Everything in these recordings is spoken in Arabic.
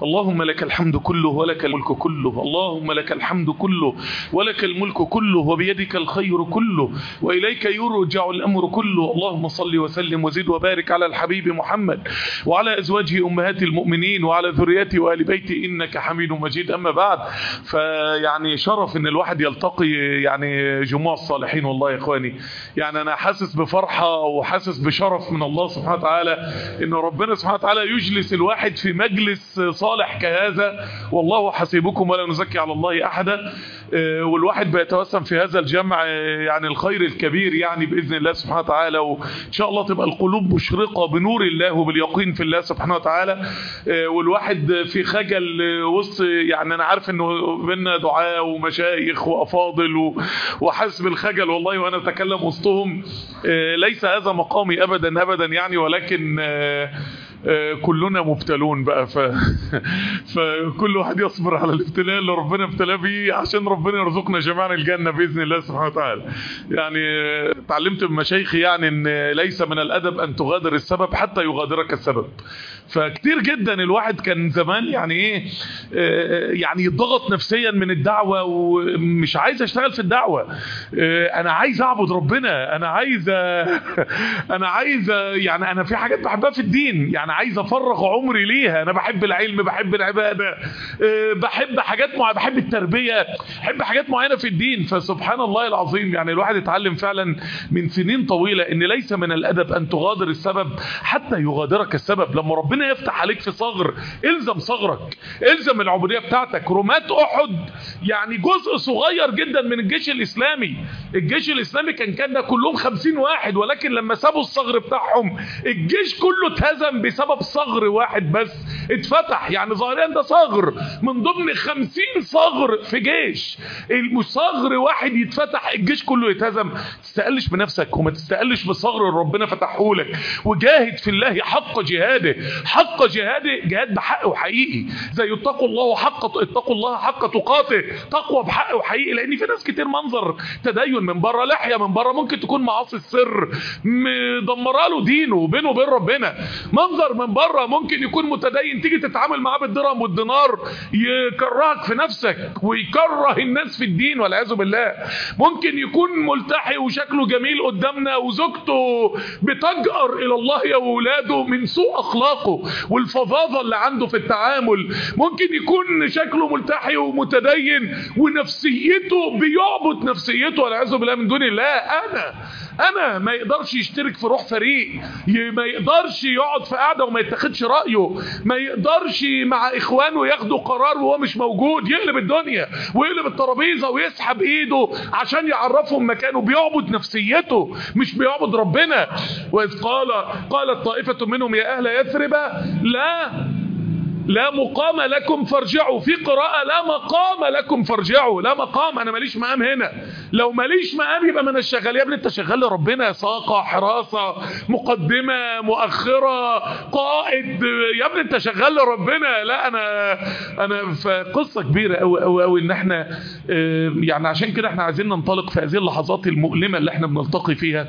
اللهم لك الحمد كله ولك الملك كله، اللهم لك الحمد كله ولك الملك كله، وبيدك الخير كله، وإليك يرجع الأمر كله. اللهم صل وسلم وزد وبارك على الحبيب محمد وعلى أزواجه أمهات المؤمنين وعلى ذريته وآل بيته إنك حميد مجيد. أما بعد، فيعني شرف إن الواحد يلتقي يعني جموع الصالحين. والله يا إخواني، يعني أنا حاسس بفرحة وحاسس بشرف من الله سبحانه وتعالى إن ربنا سبحانه وتعالى يجلس الواحد في مجلس صالح كهذا. والله حسيبكم ولا نزكي على الله أحدا. والواحد بيتوسم في هذا الجمع يعني الخير الكبير يعني بإذن الله سبحانه وتعالى، وإن شاء الله تبقى القلوب مشرقة بنور الله وباليقين في الله سبحانه وتعالى. والواحد في خجل وسط، يعني أنا عارف إنه بينا دعاء ومشايخ وأفاضل وحاسس بالخجل والله وأنا أتكلم وسطهم. ليس هذا مقامي أبدا أبدا يعني، ولكن كلنا مبتلون بقى فكل واحد يصبر على الابتلاء اللي ربنا ابتلاه بيه عشان ربنا يرزقنا جميعا الجنة بإذن الله سبحانه وتعالى. يعني اتعلمت من مشايخي يعني ان ليس من الأدب أن تغادر السبب حتى يغادرك السبب. فكتير جدا الواحد كان زمان يعني ايه يعني يضغط نفسيا من الدعوة ومش عايز اشتغل في الدعوة. انا عايز اعبد ربنا، انا عايز يعني انا في حاجات بحبها في الدين، يعني عايز افرغ عمري ليها. انا بحب العلم، بحب العبادة، بحب حاجات معينة، بحب التربية، بحب حاجات معينة في الدين. فسبحان الله العظيم يعني الواحد اتعلم فعلا من سنين طويلة ان ليس من الادب ان تغادر السبب حتى يغادرك السبب. لما ربنا يفتح عليك في صغر، الزم صغرك، الزم العبودية بتاعتك. رماة احد يعني جزء صغير جدا من الجيش الاسلامي. الجيش الاسلامي كان ده كلهم 50 واحد، ولكن لما سابوا الصغر بتاعهم الجيش كله اتهزم بسبب صغر واحد بس اتفتح. يعني ظاهريا ده صغر من ضمن 50 صغر في جيش، المصغر واحد يتفتح الجيش كله يتهزم. تستقلش بنفسك وما تستقلش بالصغر اللي ربنا فتحه لك، وجاهد في الله حق جهاده. حق جهاده جهاد بحق وحقيقي، زي اتقوا الله حق تقاته، تقوى بحق وحقيقي. لان في ناس كتير منظر تدين من بره، لحيه من بره، ممكن تكون معاصي السر مدمره له دينه بينه وبين ربنا. منظر من بره ممكن يكون متدين، تيجي تتعامل معاه بالدرهم والدينار يكرهك في نفسك ويكره الناس في الدين والعياذ بالله. ممكن يكون ملتحي وشكله جميل قدامنا وزوجته بتجأر الى الله يا ولاده من سوء اخلاقه والفظاظه اللي عنده في التعامل. ممكن يكون شكله ملتحي ومتدين ونفسيته بيعبد نفسيته والعياذ بالله من دون الله. انا ما يقدرش يشترك في روح فريق، ما يقدرش يقعد في قعده وما يتاخدش رايه، ما يقدرش مع اخوانه ياخدوا قرار وهو مش موجود، يقلب الدنيا ويقلب الترابيزه ويسحب ايده عشان يعرفهم مكانه. بيعبد نفسيته مش بيعبد ربنا. واذ قالت طائفه منهم يا اهل يثرب لا مقام لكم فارجعوا. في قراءة لا مقام لكم فارجعوا. لا مقام، انا ماليش مقام هنا. لو ماليش مقام يبقى من الشغال. يا ابني انت شغال لربنا، ساقة، حراسة، مقدمة، مؤخرة، قائد، يا ابني انت شغال لربنا. لا انا في قصة كبيرة قوي ان احنا يعني عشان كده احنا عايزين ننطلق في هذه اللحظات المؤلمة اللي احنا بنلتقي فيها.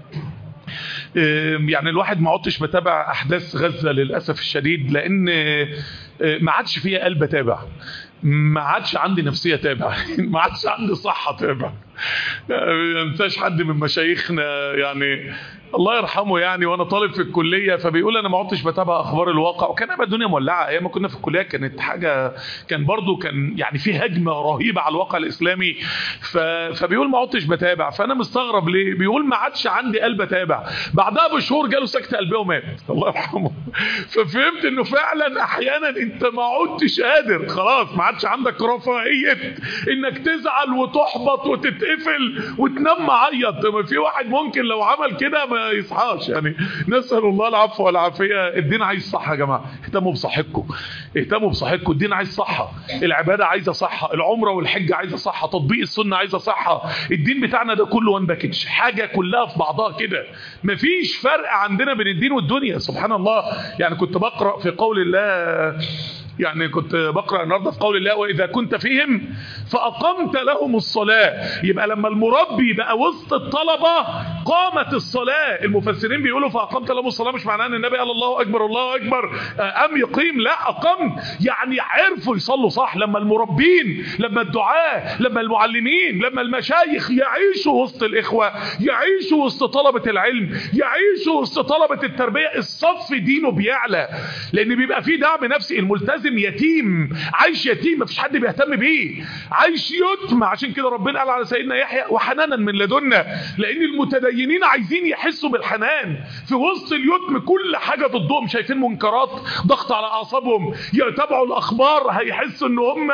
يعني الواحد ما عدتش بتابع احداث غزة للأسف الشديد، لان ما عادش فيها قلب اتابع، ما عادش عندي نفسية تابع، ما عادش عندي صحة تابع. ما انساش حد من مشايخنا يعني الله يرحمه يعني، وانا طالب في الكليه فبيقول انا ما عدتش بتابع اخبار الواقع. وكان ابقى الدنيا مولعه ايام ما كنا في الكليه، كانت حاجه، كان برضو كان يعني في هجمه رهيبه على الواقع الاسلامي. فبيقول ما عدتش بتابع. فانا مستغرب ليه بيقول ما عادش عندي قلب اتابع. بعدها بشهور جاله سكته قلبيه ومات الله يرحمه. ففهمت انه فعلا احيانا انت ما عدتش قادر، خلاص ما عادش عندك رفاهيه انك تزعل وتحبط وتتقفل وتنام معيط. في واحد ممكن لو عمل كده ما يصحاش يعني. نسأل الله العفو والعافية. الدين عايز صحة يا جماعة، اهتموا بصحتكم، اهتموا بصحتكم. الدين عايز صحة، العبادة عايزة صحة، العمرة والحج عايزة صحة، تطبيق السنة عايزة صحة. الدين بتاعنا ده كله وان باكج، حاجة كلها في بعضها كده، مفيش فرق عندنا بين الدين والدنيا. سبحان الله. يعني كنت بقرأ في قول الله، يعني كنت بقرأ النهارده في قول الله وإذا كنت فيهم فأقمت لهم الصلاة. يبقى لما المربي بقى وسط الطلبة قامت الصلاة. المفسرين بيقولوا فأقمت لهم الصلاة مش معناه ان النبي قال الله أكبر الله أكبر قام يقيم، لا، أقمت يعني عرفوا يصلوا صح. لما المربين، لما الدعاة، لما المعلمين، لما المشايخ يعيشوا وسط الإخوة، يعيشوا وسط طلبة العلم، يعيشوا وسط طلبة التربية، الصف دينه بيعلى، لأن بيبقى فيه دعم نفسي. الملتزم يتيم، عايش يتيم، مفيش حد بيهتم بيه، عايش يتم. عشان كده ربنا قال على سيدنا يحيى وحنانا من لدنا، لأن المتدينين عايزين يحسوا بالحنان في وسط اليتم. كل حاجة ضدهم، شايفين منكرات، ضغط على أعصابهم، يتابعوا الأخبار هيحسوا إن هم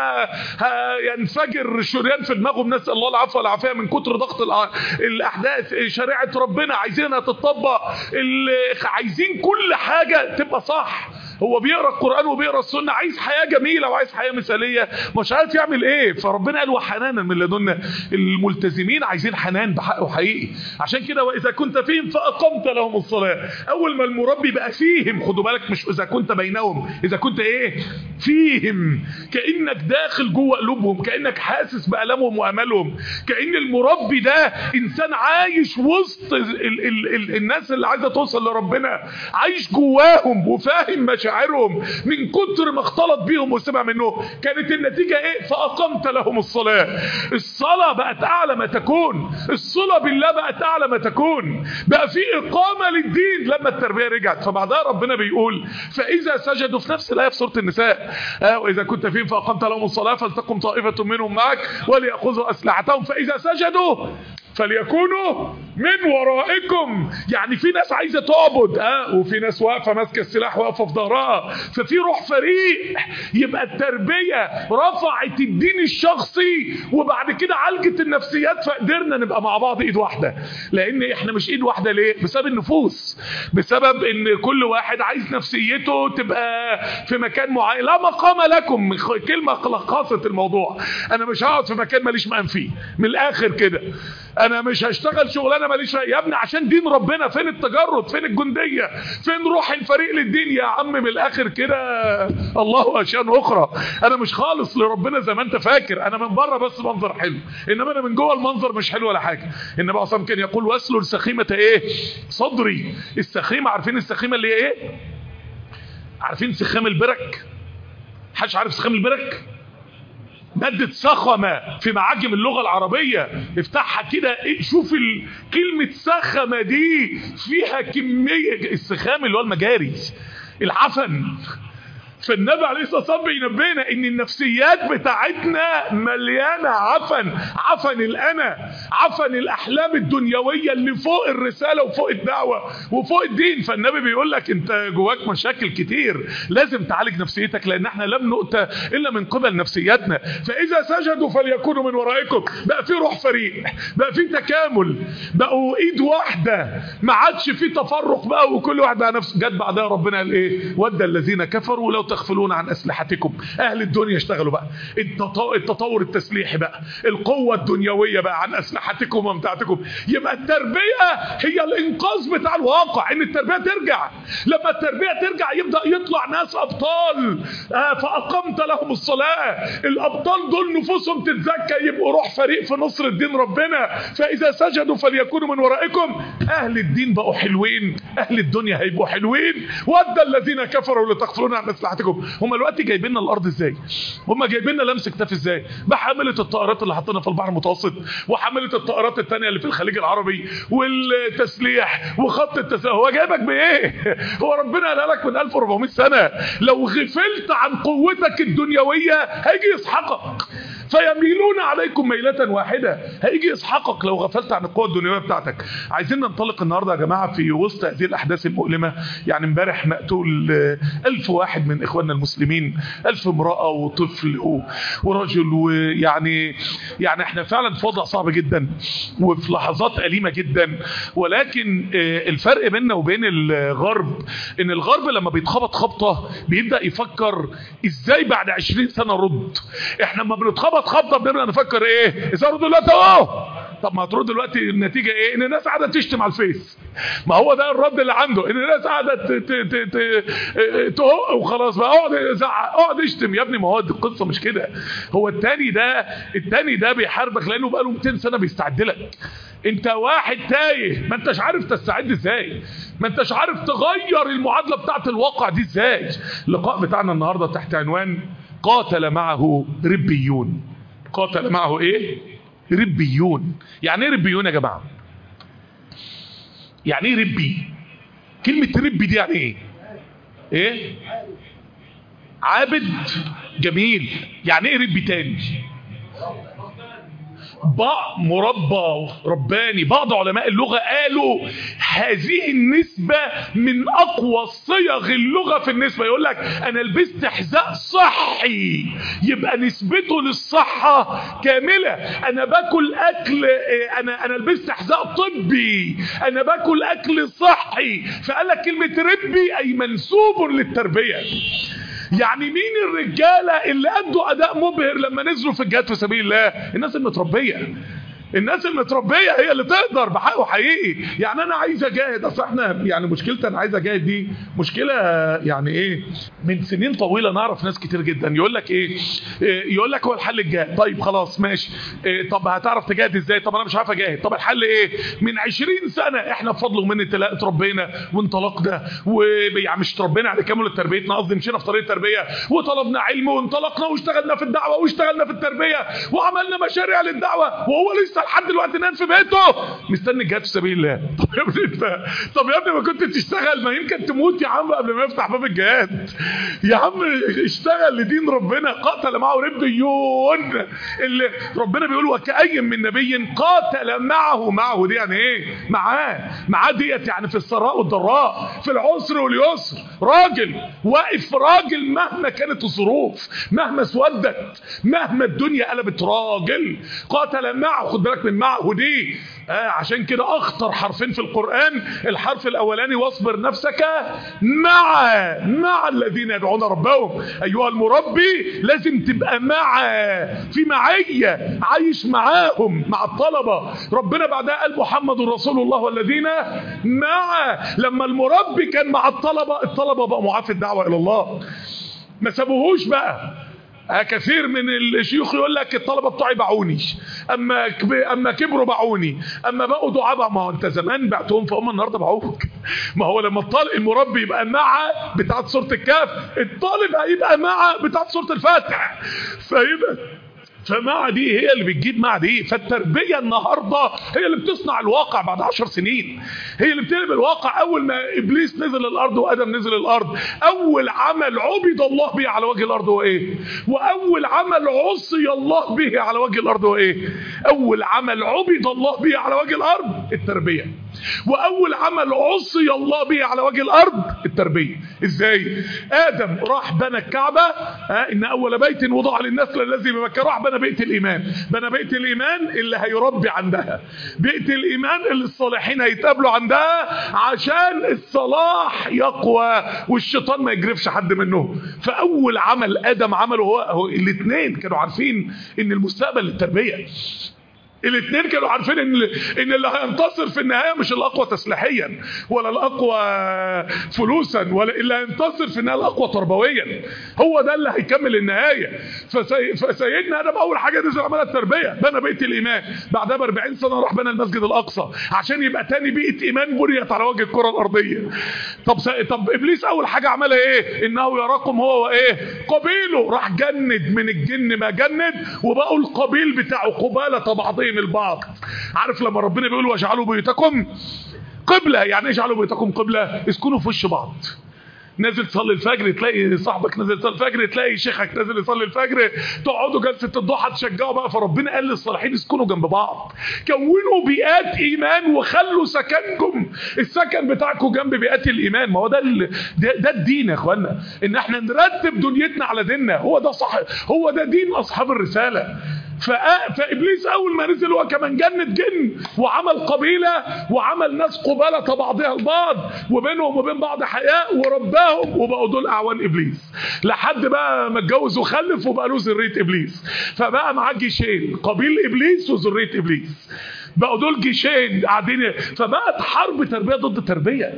ينفجر شريان في دماغهم، نسأل الله العفو والعافية من كتر ضغط الأحداث. شريعة ربنا عايزينها تطبق، عايزين كل حاجة تبقى صح. هو بيقرأ القرآن وبيقرأ السنة، عايز حياة جميلة وعايز حياة مثالية، مش عارف يعمل ايه. فربنا قال وحنانا من لدنا. الملتزمين عايزين حنان بحقه حقيقي. عشان كده وإذا كنت فيهم فأقمت لهم الصلاة. أول ما المربي بقى فيهم، خدوا بالك، مش إذا كنت بينهم، إذا كنت ايه فيهم، كأنك داخل جوه قلوبهم، كأنك حاسس بألمهم وأملهم، كأن المربي ده إنسان عايش وسط الناس اللي عايزة توصل لربنا، عايش جواهم وفاهم مشاعرهم من كتر ما اختلط بيهم وسمع منهم. كانت النتيجة ايه؟ فأقمت لهم الصلاة. الصلاة بقت أعلى ما تكون، الصلة بالله بقت أعلى ما تكون، بقى في إقامة للدين لما التربية رجعت. فبعدها ربنا بيقول فإذا سجدوا، في نفس الآية في سورة النساء، وإذا كنت فيهم فأقمت لهم الصلاة فلتقم طائفة منهم معك وليأخذوا أسلحتهم فإذا سجدوا فليكونوا من ورائكم. يعني في ناس عايزة تعبد، وفي ناس واقفة ماسكة السلاح واقفة في ظهرها، ففي روح فريق. يبقى التربية رفعت الدين الشخصي وبعد كده عالجت النفسيات، فقدرنا نبقى مع بعض ايد واحدة. لان احنا مش ايد واحدة ليه؟ بسبب النفوس، بسبب ان كل واحد عايز نفسيته تبقى في مكان معين. لا مقام لكم، كلمة لخصت الموضوع. انا مش هقعد في مكان ماليش مقام فيه، من الاخر كده. انا مش هشتغل شغلانه ماليش يا ابني عشان دين ربنا. فين التجرد؟ فين الجنديه؟ فين روح الفريق للدين يا عم؟ من الاخر كده الله اشياء اخرى. انا مش خالص لربنا زي ما انت فاكر. انا من بره بس منظر حلو، انما انا من جوه المنظر مش حلو ولا حاجه. النبي اصلا كان يقول واسلل سخيمه ايه؟ صدري. السخيمه، عارفين السخيمه اللي هي ايه؟ عارفين سخام البرك؟ محدش عارف سخام البرك؟ مادة سخمة في معاجم اللغة العربية، افتحها كده شوف كلمة سخمة دي فيها كمية. السخام اللي هو المجاري، العفن. فالنبي عليه الصلاة والسلام بينبهنا ان النفسيات بتاعتنا مليانة عفن، عفن الأنا، عفن الأحلام الدنيوية اللي فوق الرسالة وفوق الدعوة وفوق الدين. فالنبي بيقول لك انت جواك مشاكل كتير، لازم تعالج نفسيتك، لان احنا لم نؤتى الا من قبل نفسياتنا. فاذا سجدوا فليكونوا من ورائكم. بقى في روح فريق، بقى في تكامل، بقوا ايد واحدة، ما عادش في تفرق بقى وكل واحد بقى نفسه. جت بعدها ربنا قال ايه؟ ود الذين كفروا لو تغفلون عن أسلحتكم. أهل الدنيا اشتغلوا بقى التطور التسليحي بقى، القوة الدنيوية بقى عن أسلحتكم ومتاعتكم. يبقى التربية هي الإنقاذ بتاع الواقع، إن التربية ترجع. لما التربية ترجع يبدأ يطلع ناس أبطال. فأقمت لهم الصلاة. الأبطال دول نفوسهم تتزكى، يبقوا روح فريق في نصر الدين ربنا. فإذا سجدوا فليكونوا من ورائكم. أهل الدين بقوا حلوين، أهل الدنيا هيبقوا حلوين. ود الذين كفروا لتغفلون عن أسلحتكم. هم دلوقتي جايبين لنا الارض ازاي؟ هم جايبين لنا لمس كتاف ازاي؟ بحمله الطائرات اللي حاطينها في البحر المتوسط، وحمله الطائرات الثانيه اللي في الخليج العربي، والتسليح وخط التسليح. هو جايبك بايه؟ هو ربنا قال لك من 1400 سنه لو غفلت عن قوتك الدنيويه هيجي يسحقك، فيميلون عليكم ميلة واحدة. هيجي يسحقك لو غفلت عن القوة الدنيوية بتاعتك. عايزين ننطلق النهاردة يا جماعة في وسط هذه الأحداث المؤلمة. يعني امبارح مقتول 1000 واحد من إخواننا المسلمين، 1000 امرأة وطفل ورجل. ويعني احنا فعلا في وضع صعب جدا وفي لحظات أليمة جدا. ولكن الفرق بيننا وبين الغرب ان الغرب لما بيتخبط خبطة بيبدأ يفكر ازاي بعد 20 سنة رد. احنا لما بنتخبط خبطة بنبدأ نفكر ايه؟ ازاي رد دلوقتي؟ طب ما هترد دلوقتي النتيجة ايه؟ ان الناس قاعدة تشتم على الفيس. ما هو ده الرد اللي عنده، ان الناس قاعدة تهق وخلاص بقى. اقعد اشتم يا ابني. ما هو القصة مش كده. هو التاني ده بيحاربك لانه بقاله 200 سنة بيستعد لك. انت واحد تايه، ما انتش عارف تستعد ازاي، ما انتش عارف تغير المعادلة بتاعت الواقع دي ازاي. اللقاء بتاعنا النهاردة تحت عنوان قاتل معه ربيون. قاتل معه ايه؟ ربيون. يعني ايه ربيون يا جماعة؟ يعني ايه ربي؟ كلمة ربي دي يعني ايه؟ ايه؟ عابد. جميل. يعني ايه ربي تاني؟ مربى رباني. بعض علماء اللغة قالوا هذه النسبة من أقوى صيغ اللغة في النسبة. يقول لك أنا لبست حذاء صحي، يبقى نسبته للصحة كاملة. أنا باكل أكل، أنا لبست حذاء طبي، أنا باكل أكل صحي. فقال لك كلمة ربي أي منسوب للتربية. يعني مين الرجالة اللي أدوا أداء مبهر لما نزلوا في الجهاد في سبيل الله؟ الناس المتربية. الناس المتربية هي اللي تقدر بحقه حقيقي. يعني انا عايز اجاهد، اصل احنا يعني مشكلتنا انا عايز اجاهد دي مشكلة يعني ايه، من سنين طويلة نعرف ناس كتير جدا يقول لك ايه، يقول لك هو الحل الجهاد. طيب خلاص ماشي، طب هتعرف تجاهد ازاي؟ طب انا مش عارف اجاهد. طب الحل ايه؟ من 20 سنة احنا بفضل ومنة اتربينا وانطلقنا، ويعني مش تربينا على كامل تربيتنا، قصدي مشينا في طريق التربية وطلبنا علم وانطلقنا واشتغلنا في الدعوة واشتغلنا في التربية وعملنا مشاريع للدعوة، وهو لسه لحد دلوقتي نام في بيته مستني الجهاد في سبيل الله. طب يا ابني انت، طب يا ابني ما كنت تشتغل، ما يمكن تموت يا عم قبل ما يفتح باب الجهاد. يا عم اشتغل لدين ربنا. قاتل معه ربيون، اللي ربنا بيقول وكأي من نبي قاتل معه دي يعني ايه؟ معاه ديت يعني في السراء والضراء، في العسر واليسر، راجل واقف، راجل مهما كانت الظروف، مهما اسودت، مهما الدنيا قلبت، راجل قاتل معه. خد بالك من معه دي، عشان كده اخطر حرفين في القرآن الحرف الاولاني واصبر نفسك مع الذين يدعون ربهم. ايها المربي لازم تبقى في معية، عايش معاهم، مع الطلبة. ربنا بعدها قال محمد رسول الله والذين معه. لما المربي كان مع الطلبة بقى معاه في الدعوة الى الله، ما سابوهوش بقى. كثير من الشيوخ يقول لك الطلبة بتوعي باعوني، اما كبروا باعوني، اما بقوا دعاء. ما هو انت زمان بعتهم فهم النهارده باعوك. ما هو لما المربي يبقى مع بتاعت سورة الكهف، الطالب هيبقى مع بتاعت سورة الفاتح. فمع دي هي اللي بتجيب مع دي. فالتربية النهاردة هي اللي بتصنع الواقع بعد 10 سنين، هي اللي بتقلب الواقع. اول ما ابليس نزل الارض وادم نزل الارض، اول عمل عبد الله به على وجه الارض هو ايه؟ واول عمل عصي الله به على وجه الارض هو ايه؟ اول عمل عبد الله به على وجه الارض التربية، واول عمل عصي الله به على وجه الارض التربية. ازاي؟ ادم راح بنى الكعبة، ان اول بيت وضع للناس الذي بمكة، راح بنى بيت الايمان. بنى بيت الايمان اللي هيربي عندها، بيت الايمان اللي الصالحين هيتقابلوا عندها عشان الصلاح يقوى والشيطان ما يجرفش حد منهم. فاول عمل ادم عمله هو الاثنين كانوا عارفين ان المستقبل للتربية. الاثنين كانوا عارفين ان اللي هينتصر في النهايه مش الاقوى تسليحيا ولا الاقوى فلوسا، ولا اللي هينتصر في النهايه الاقوى تربويا. هو ده اللي هيكمل النهايه. فسيدنا ادم اول حاجه نزل عملها التربيه، بنى بيت الايمان. بعدها ب 40 سنه راح بنى المسجد الاقصى عشان يبقى تاني بيئه ايمان بنيت على وجه الكره الارضيه. طب ابليس اول حاجه عملها ايه؟ انه يراكم هو وايه؟ قبيله. راح جند من الجن ما جند، وبقوا القبيل بتاعه قباله بعضهم البعض. عارف لما ربنا بيقول واجعلوا بيوتكم قبلة، يعني اجعلوا بيوتكم قبلة، اسكنوا في وش بعض. نازل تصلي الفجر تلاقي صاحبك نازل يصلي الفجر، تلاقي شيخك نازل يصلي الفجر، تقعدوا جلسه الضحى تشجعوا بقى. فربنا قال للصالحين اسكنوا جنب بعض، كونوا بيئات ايمان وخلوا سكنكم، السكن بتاعكم جنب بيئات الايمان. ما هو ده الدين يا اخوانا، ان احنا نرتب دنيتنا على ديننا. هو ده صح، هو ده دين اصحاب الرساله. فابليس اول ما نزل هو كمان جن وعمل قبيله وعمل ناس قباله بعضها البعض وبينهم وبين بعض حياء ورباهم، وبقوا دول اعوان ابليس لحد بقى ما اتجوز وخلف وبقى له ذريه ابليس. فبقى معاه جيشين، قبيل ابليس وذريه ابليس، بقوا دول جيشين قاعدين. فبقت حرب تربيه ضد تربيه.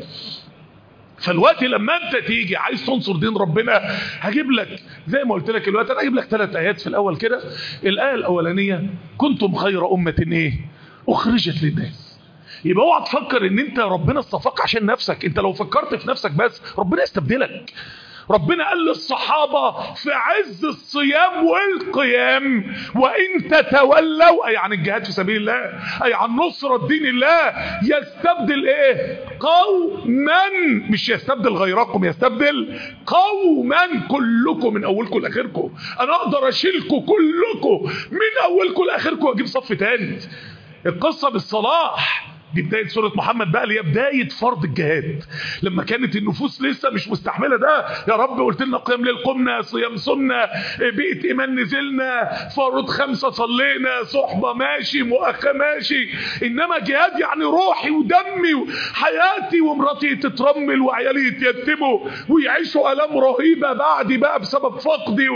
فالوقت لما انت تيجي عايز تنصر دين ربنا، هجيب لك زي ما قلت لك الوقت، انا هجيب لك 3 ايات في الاول كده. الايه الاولانيه كنتم خير امه ايه؟ اخرجت للناس. يبقى اوعى تفكر ان انت ربنا اصطفاك عشان نفسك. انت لو فكرت في نفسك بس ربنا يستبدلك. ربنا قال للصحابة في عز الصيام والقيام وإن تتولوا، أي عن الجهاد في سبيل الله، أي عن نصرة دين الله، يستبدل إيه؟ قوما، مش يستبدل غيركم، يستبدل قوما كلكم من أولكم لآخركم. أنا أقدر أشيلكم كلكم من أولكم لآخركم وأجيب صف تاني. القصة بالصلاح دي بداية سورة محمد بقى، اللي هي بداية فرض الجهاد، لما كانت النفوس لسه مش مستحملة ده. يا رب قلت لنا قيام ليل قمنا، صيام سنة، بيئة إيمان نزلنا، فرض 5 صلينا، صحبة ماشي، مؤخة ماشي، إنما جهاد يعني روحي ودمي وحياتي، ومراتي تترمل وعيالي يتيتموا ويعيشوا آلام رهيبة بعدي بقى بسبب فقدي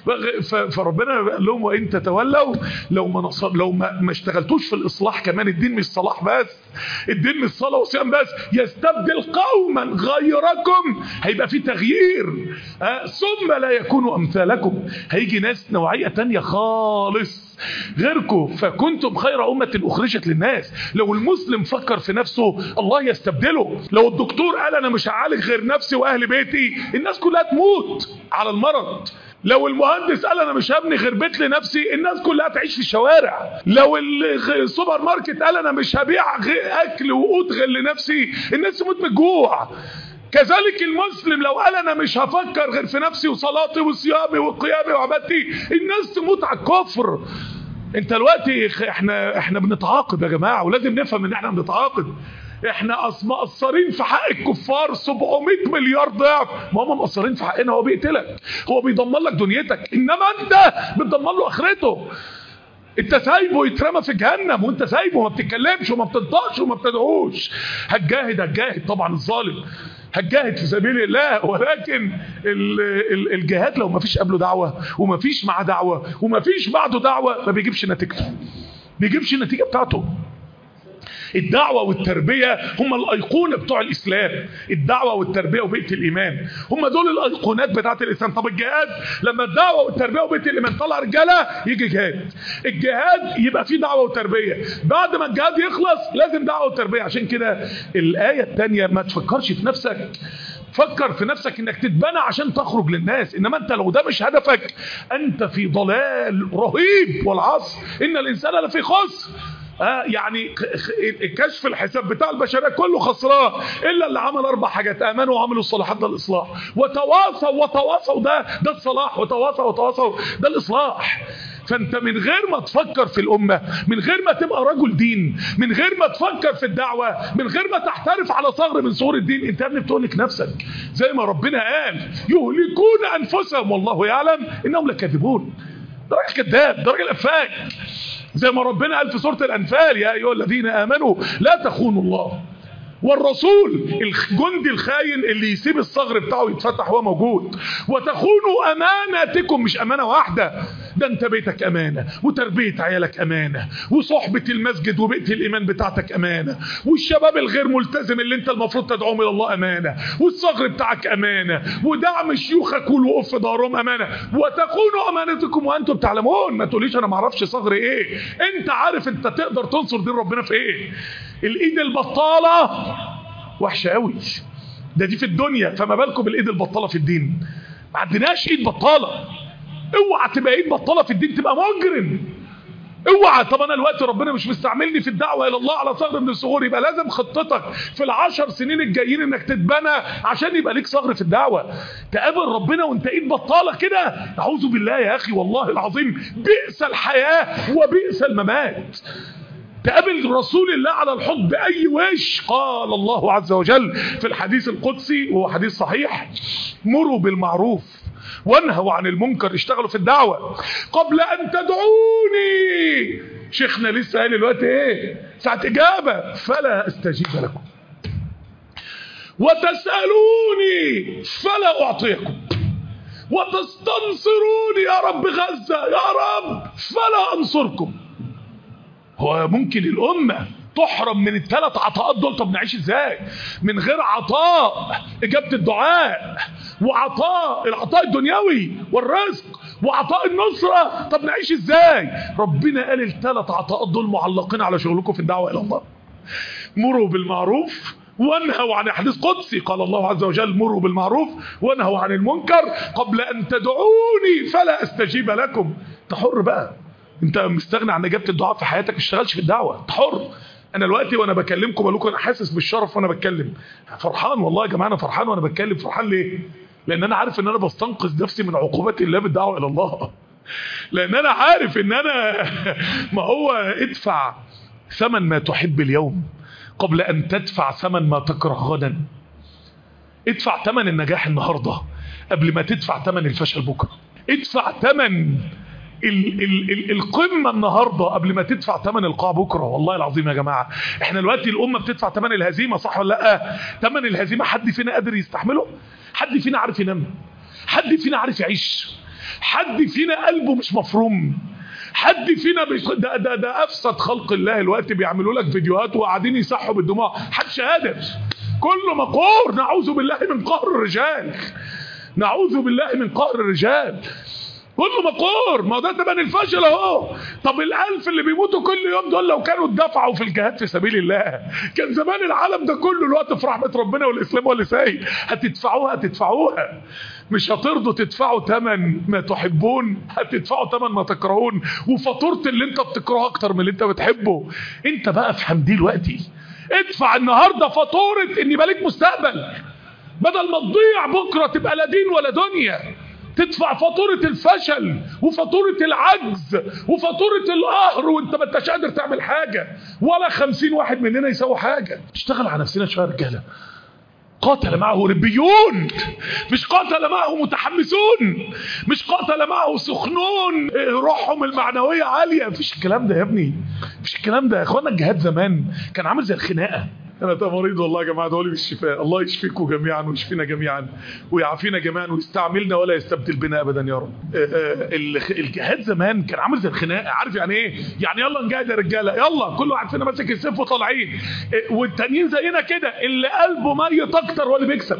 فربنا قال لهم وإن تتولوا، لو ما اشتغلتوش في الإصلاح كمان، الدين مش صلاح بس، الدين مش صلاة وصيام بس، يستبدل قوما غيركم، هيبقى في تغيير، ثم لا يكونوا أمثالكم، هيجي ناس نوعية تانية خالص غيركم. فكنتم خير أمة أخرجت للناس. لو المسلم فكر في نفسه الله يستبدله. لو الدكتور قال أنا مش هعالج غير نفسي وأهل بيتي، الناس كلها تموت على المرض. لو المهندس قال انا مش هبني غير بيت لنفسي، الناس كلها تعيش في الشوارع. لو السوبر ماركت قال انا مش هبيع اكل وقوت غير لنفسي، الناس تموت من الجوع. كذلك المسلم لو قال انا مش هفكر غير في نفسي وصلاتي وصيامي وقيامي وعبادتي، الناس تموت على الكفر. انت دلوقتي احنا بنتعاقب يا جماعه، ولازم نفهم ان احنا بنتعاقب. احنا مقصرين في حق الكفار 700 مليار ضعف، ما هم مقصرين في حقنا. هو بيقتلك، هو بيدمر لك دنيتك، انما انت بتدمر له اخرته. انت سايبه يترمى في جهنم وانت سايبه ما بتتكلمش وما بتنطقش وما بتدعوش. هتجاهد طبعا الظالم، هتجاهد في سبيل الله، ولكن الجهاد لو ما فيش قبله دعوه وما فيش معاه دعوه وما فيش بعده دعوه، ما بيجيبش نتيجته، بيجيبش النتيجه بتاعته. الدعوة والتربية هم الأيقونة بتوع الإسلام. الدعوة والتربية وبيئة الإيمان هم دول الأيقونات بتاعت الإسلام. طب الجهاد، لما الدعوة والتربية وبيئة الإيمان طلع رجالة يجي جهاد. الجهاد يبقى فيه دعوة وتربية، بعد ما الجهاد يخلص لازم دعوة وتربية. عشان كده الآية الثانية ما تفكرش في نفسك، فكر في نفسك انك تتبنى عشان تخرج للناس. انما انت لو ده مش هدفك انت في ضلال رهيب. والعصر ان الانسان لفي خسر. يعني كشف الحساب بتاع البشرية كله خسران إلا اللي عمل 4 حاجات: آمنوا وعملوا الصالحات، ده الإصلاح، وتواصوا ده الصلاح، وتواصوا ده الإصلاح. فانت من غير ما تفكر في الأمة، من غير ما تبقى رجل دين، من غير ما تفكر في الدعوة، من غير ما تحترف على ثغر من ثغور الدين، انت بتهلك نفسك. زي ما ربنا قال يهلكون أنفسهم والله يعلم إنهم لكاذبون. ده راجل كذاب، ده راجل أفاك. زي ما ربنا قال في سورة الأنفال يا أيها الذين آمنوا لا تخونوا الله والرسول. الجندي الخاين اللي يسيب الثغر بتاعه يتفتح وهو موجود. وتخونوا أماناتكم، مش أمانة واحدة، ده انت بيتك أمانة، وتربية عيالك أمانة، وصحبة المسجد وبيئة الإيمان بتاعتك أمانة، والشباب الغير ملتزم اللي انت المفروض تدعوهم إلى الله أمانة، والثغر بتاعك أمانة، ودعم شيوخك والوقوف في ظهرهم أمانة. وتخونوا أمانتكم وأنتم تعلمون. ما تقوليش أنا ما اعرفش ثغر إيه، انت عارف انت تقدر تنصر دين ربنا في إيه. الإيد البطالة وحشة قوي، دي في الدنيا، فما بالكم بالايد البطاله في الدين. ما عندناش ايد بطاله. اوعى تبقى ايد بطاله في الدين، تبقى مجرم. اوعى. طب انا الوقت ربنا مش مستعملني في الدعوه الى الله على ثغر من الثغور، يبقى لازم خطتك في ال10 سنين الجايين انك تتبنى عشان يبقى ليك ثغر في الدعوه. تقابل ربنا وانت ايد بطاله كده، اعوذ بالله يا اخي، والله العظيم بئس الحياه وبئس الممات. تقابل رسول الله على الحوض بأي وش. قال الله عز وجل في الحديث القدسي، وهو حديث صحيح: مروا بالمعروف وانهوا عن المنكر، اشتغلوا في الدعوة قبل أن تدعوني. شيخنا لسه قال الوقت ايه؟ ساعة إجابة. فلا استجيب لكم وتسألوني فلا أعطيكم وتستنصروني يا رب غزة يا رب فلا أنصركم. هو ممكن الأمة تحرم من ال3 عطاءات دول؟ طب نعيش ازاي من غير عطاء إجابة الدعاء، وعطاء العطاء الدنيوي والرزق، وعطاء النصرة. طب نعيش ازاي؟ ربنا قال الثلاث عطاءات دول معلقين على شغلكم في الدعوة الى الله. مروا بالمعروف وانهوا عن حديث قدسي، قال الله عز وجل مروا بالمعروف وانهوا عن المنكر قبل ان تدعوني فلا استجيب لكم. انت حر بقى، انت مستغني عن اجابه الدعاء في حياتك، ما تشتغلش في الدعوه، انت حر. انا دلوقتي وانا بكلمكم بقول لكم انا حاسس بالشرف وانا بتكلم، فرحان والله يا جماعه، انا فرحان وانا بتكلم. فرحان ليه؟ لان انا عارف ان انا بستنقذ نفسي من عقوبات الله بالدعوه الى الله. لان انا عارف ان انا ما هو ادفع ثمن ما تحب اليوم قبل ان تدفع ثمن ما تكره غدا. ادفع ثمن النجاح النهارده قبل ما تدفع ثمن الفشل بكره. ادفع ثمن القمة النهاردة قبل ما تدفع ثمن القاع بكرة. والله العظيم يا جماعة احنا دلوقتي الأمة بتدفع ثمن الهزيمة، صح ولا لا؟ ثمن الهزيمة حد فينا قادر يستحمله؟ حد فينا عارف ينام؟ حد فينا عارف يعيش؟ حد فينا قلبه مش مفروم؟ حد فينا ده أفسد خلق الله الوقت بيعملوا لك فيديوهات وقاعدين يصحوا بالدموع، حدش قادر، كله مقهور. نعوذ بالله من قهر الرجال، نعوذ بالله من قهر الرجال، كله مقهور. ما ده ثمن الفشل اهو. طب ال1000 اللي بيموتوا كل يوم دول لو كانوا اتدفعوا في الجهاد في سبيل الله كان زمان العالم ده كله الوقت في رحمة ربنا والإسلام هو اللي سايق. هتدفعوها، مش هترضوا تدفعوا ثمن ما تحبون، هتدفعوا ثمن ما تكرهون، وفاتورة اللي انت بتكرهه اكتر من اللي انت بتحبه. انت بقى افهم دي دلوقتي، ادفع النهارده فاتورة ان يبقى ليك مستقبل، بدل ما تضيع بكره تبقى لا دين ولا دنيا. تدفع فاتورة الفشل وفاتورة العجز وفاتورة القهر وانت ما انتش قادر تعمل حاجة، ولا 50 واحد مننا يسوي حاجة. اشتغل على نفسنا شوية رجالة. قاتل معه ربيون، مش قاتل معه متحمسون، مش قاتل معه سخنون روحهم المعنوية عالية. مفيش الكلام ده يا ابني، مفيش الكلام ده يا اخوانا. الجهاد زمان كان عامل زي الخناقة. انا مريض والله يا جماعه، دعوا لي بالشفاء. الله يشفيكم جميعا ويشفينا جميعا ويعافينا جميعا ويستعملنا ولا يستبدل بنا ابدا يا رب. الجهاد زمان كان عامل زي الخناقه. عارف يعني ايه؟ يعني يلا نجاهد يا رجاله، يلا كل واحد فينا ماسك السيف وطالعين، والتانيين زينا كده. اللي قلبه ميت اكتر هو اللي بيكسب،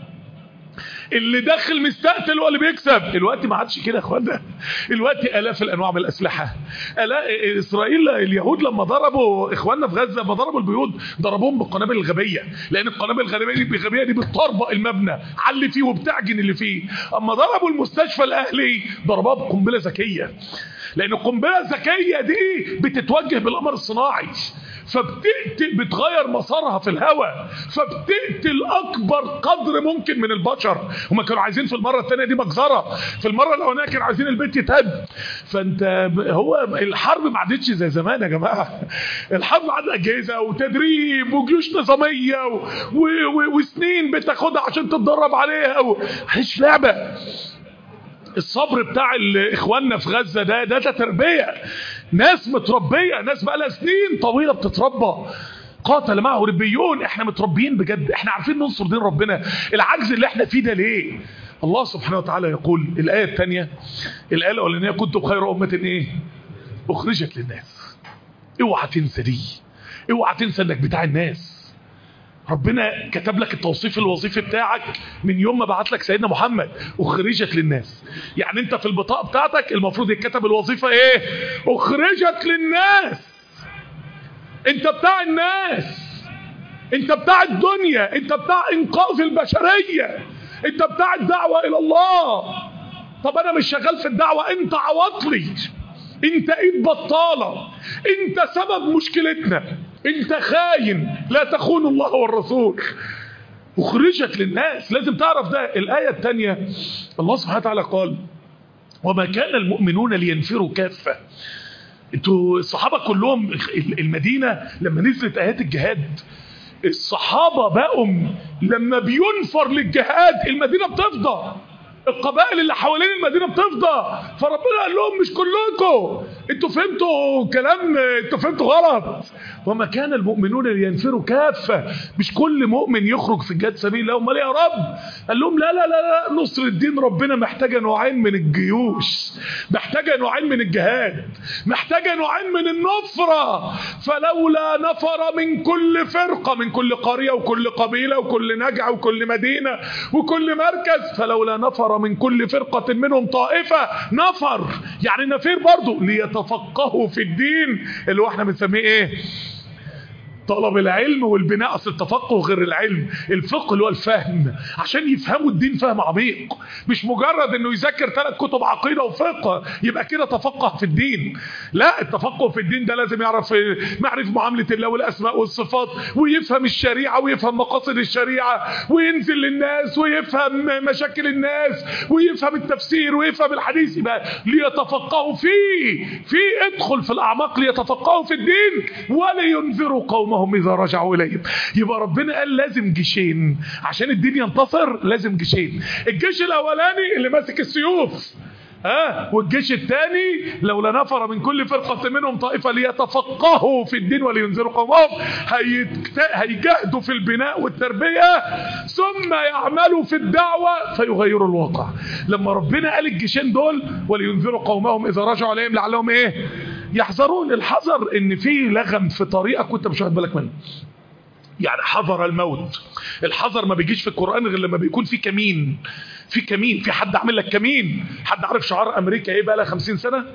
اللي داخل مستقتل هو اللي بيكسب. الوقت ما عادش كده يا اخوانا، الوقت الاف الانواع من الاسلحه. اسرائيل اليهود لما ضربوا اخواننا في غزه، لما ضربوا البيوت ضربوهم بالقنابل الغبيه، لان القنابل الغبيه دي بتطربق المبنى على اللي فيه وبتعجن اللي فيه. اما ضربوا المستشفى الاهلي ضربوها بقنبله ذكيه، لان القنبله الذكيه دي بتتوجه بالقمر الصناعي، بتغير مسارها في الهواء، فبتقتل اكبر قدر ممكن من البشر. هما كانوا عايزين في المره الثانيه دي مجزره، في المره الاولانيه كانوا عايزين البيت يتهد. فانت هو الحرب ما عادتش زي زمان يا جماعه. الحرب عاد اجهزه وتدريب وجيوش نظاميه وسنين بتاخدها عشان تتدرب عليها، مش لعبه. الصبر بتاع اخواننا في غزة ده تربية، ناس متربية، ناس بقى لها سنين طويلة بتتربى. قاتل معه ربيون. احنا متربيين بجد، احنا عارفين ننصر دين ربنا. العجز اللي احنا فيه ده ليه؟ الله سبحانه وتعالى يقول الآية الثانية، الآية الأولانية كنتم خير أمة ايه؟ أخرجت للناس. اوعى تنسى دي، اوعى تنسى انك بتاع الناس. ربنا كتب لك التوصيف الوظيفي بتاعك من يوم ما بعت لك سيدنا محمد، أخرجت للناس. يعني انت في البطاقة بتاعتك المفروض يتكتب الوظيفة ايه؟ أخرجت للناس. انت بتاع الناس، انت بتاع الدنيا، انت بتاع انقاذ البشرية، انت بتاع الدعوة الى الله. طب انا مش شغال في الدعوة، انت عواطلي، انت ايد بطالة، انت سبب مشكلتنا، انت خاين، لا تخون الله والرسول. أخرجت للناس، لازم تعرف ده. الآية الثانية الله سبحانه وتعالى قال وما كان المؤمنون لينفروا كافة. انتوا الصحابة كلهم، المدينة لما نزلت آيات الجهاد الصحابة بقوا لما بينفر للجهاد المدينة بتفضى، القبائل اللي حوالين المدينة بتفضى. فربنا قال لهم مش كلكم، انتوا فهمتوا كلام، انتوا فهمتوا غلط. وما كان المؤمنون لينفروا كافة، مش كل مؤمن يخرج في جهاد سبيل الله. امال يا رب؟ قال لهم لا لا لا لا، نصر الدين ربنا محتاجة نوعين من الجيوش، محتاجة نوعين من الجهاد، محتاجة نوعين من النصرة. فلولا نفر من كل فرقة، من كل قرية وكل قبيلة وكل نجع وكل مدينة وكل مركز، فلولا نفر من كل فرقة منهم طائفة، نفر يعني نفير برضو، ليتفقهوا في الدين، اللي هو احنا بنسميه ايه؟ طلب العلم والبناء. اصل التفقه غير العلم، الفقه اللي هو الفهم، عشان يفهموا الدين فهم عميق، مش مجرد انه يذاكر 3 كتب عقيده وفقه يبقى كده تفقه في الدين. لا، التفقه في الدين ده لازم يعرف معامله الله والاسماء والصفات، ويفهم الشريعه ويفهم مقاصد الشريعه، وينزل للناس ويفهم مشاكل الناس، ويفهم التفسير ويفهم الحديث. يبقى ليتفقهوا فيه، ادخل في الاعماق ليتفقهوا في الدين ولينذروا قومهم إذا رجعوا إليهم. يبقى ربنا قال لازم جيشين عشان الدين ينتصر، لازم جيشين. الجيش الأولاني اللي ماسك السيوف، والجيش الثاني لولا نفر من كل فرقة منهم طائفة ليتفقهوا في الدين ولينذروا قومهم، هيجاهدوا في البناء والتربية ثم يعملوا في الدعوة فيغيروا الواقع. لما ربنا قال الجيشين دول ولينذروا قومهم إذا رجعوا إليهم لعلهم ايه؟ يحذرون. الحذر ان في لغم في طريقك وانت مش واخد بالك منه، يعني حذر الموت. الحذر ما بيجيش في القرآن غير لما بيكون في كمين، في حد عامل لك كمين. حد عارف شعار امريكا ايه بقى لها 50 سنة؟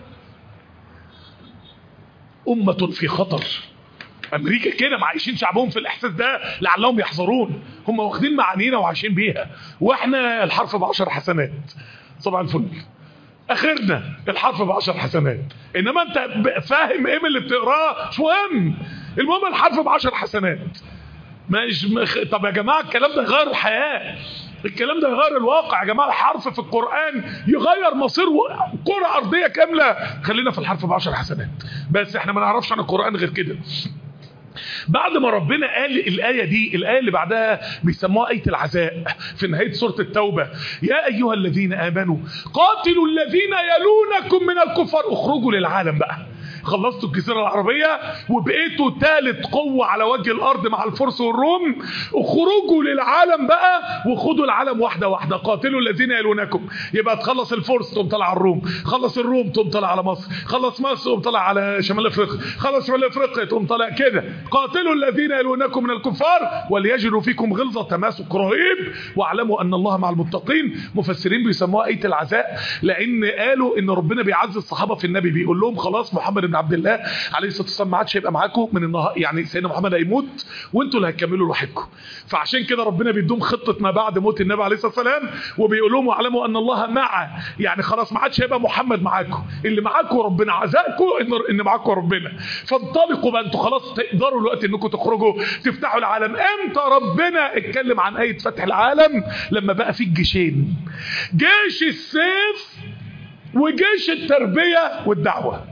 امة في خطر. امريكا كده معايشين شعبهم في الاحساس ده لعلهم يحذرون. هم واخدين معانينا وعايشين بيها، واحنا الحرف ب10 حسنات. صباح الفل، اخرنا الحرف ب10 حسنات. انما انت فاهم ايه من اللي بتقراه مش مهم، المهم الحرف ب10 حسنات. طب يا جماعه الكلام ده غير الحياه، الكلام ده غير الواقع يا جماعه. الحرف في القران يغير مصير كره ارضيه كامله. خلينا في الحرف ب10 حسنات بس، احنا ما نعرفش عن القران غير كده. بعد ما ربنا قال الآية دي، الآية اللي بعدها بيسموها آية العزاء في نهاية سورة التوبة. يا أيها الذين آمنوا قاتلوا الذين يلونكم من الكفار. اخرجوا للعالم بقى، خلصتوا الجزيرة العربية وبقيتوا ثالث قوة على وجه الأرض مع الفرس والروم. اخرجوا للعالم بقى وخدوا العالم واحدة واحدة. قاتلوا الذين يلونكم، يبقى تخلص الفرس تقوم طالع على الروم، خلص الروم تقوم طالع على مصر، خلص مصر تقوم طالع على شمال افريقيا، خلص شمال افريقيا تقوم طالع كده. قاتلوا الذين يلونكم من الكفار وليجدوا فيكم غلظة، تماسك رهيب، واعلموا أن الله مع المتقين. مفسرين بيسموها آية العزاء لأن قالوا إن ربنا بيعزز الصحابة في النبي، بيقول لهم خلاص محمد بن عبد الله عليه الصلاه والسلام ما عادش هيبقى معاكم من النهار، يعني سيدنا محمد هيموت وانتوا اللي هتكملوا لوحدكم. فعشان كده ربنا بيدوم خطه ما بعد موت النبي عليه الصلاه والسلام، وبيقول لهم واعلموا ان الله معه، يعني خلاص ما عادش هيبقى محمد معاكم، اللي معاكم ربنا عزاكم ان معاكم ربنا. فانطلقوا بقى انتوا خلاص تقدروا الوقت انكم تخرجوا تفتحوا العالم. امتى ربنا اتكلم عن ايه فتح العالم؟ لما بقى في الجيشين، جيش السيف وجيش التربيه والدعوه.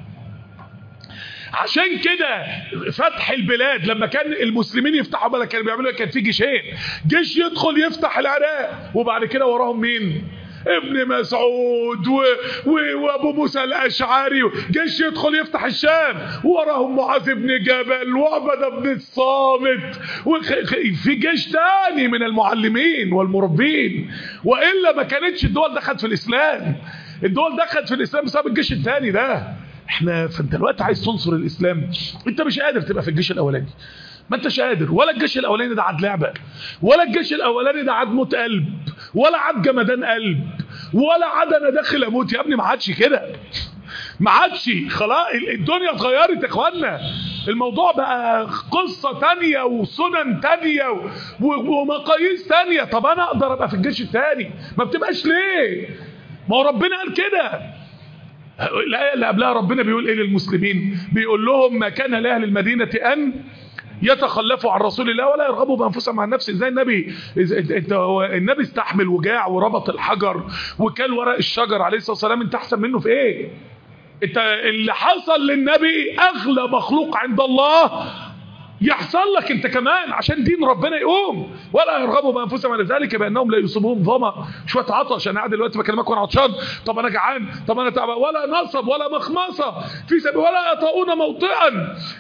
عشان كده فتح البلاد لما كان المسلمين يفتحوا بلد كانوا بيعملوا كان في جيشين، جيش يدخل يفتح العراق وبعد كده وراهم مين؟ ابن مسعود وابو موسى الاشعري. جيش يدخل يفتح الشام وراهم معاذ بن جبل وعبده بن الصامت، وفي جيش تاني من المعلمين والمربين. والا ما كانتش الدول دخلت في الاسلام، الدول دخلت في الاسلام بسبب الجيش الثاني ده. فانت الوقت عايز تنصر الاسلام، انت مش قادر تبقى في الجيش الاولاني، ما انتش قادر. ولا الجيش الاولاني ده عاد لعبه، ولا الجيش الاولاني ده عاد موت قلب، ولا عاد جمدان قلب، ولا عاد انا داخل اموت. يا ابني ما عادش كده، ما عادش، خلاص الدنيا اتغيرت يا اخوانا. الموضوع بقى قصه تانية وسنن تانية ومقاييس تانية. طب انا اقدر ابقى في الجيش الثاني، ما بتبقاش ليه؟ ما هو ربنا قال كده. الآية اللي قبلها ربنا بيقول ايه للمسلمين؟ بيقول لهم ما كان لأهل المدينة أن يتخلفوا عن رسول الله ولا يرغبوا بأنفسهم عن نفسه. ازاي النبي استحمل وجاع وربط الحجر وكل ورق الشجر عليه الصلاة والسلام، انت احسن منه في ايه؟ انت اللي حصل للنبي اغلى مخلوق عند الله يحصل لك انت كمان عشان دين ربنا يقوم. ولا يرغبوا بانفسهم عن ذلك بانهم لا يصيبهم ظما، شويه عطش، انا قاعد دلوقتي بكلمك وانا عطشان، طب انا جعان، طب انا تعبان، ولا نصب ولا مخمصه في سبيل، ولا يطؤون موطئا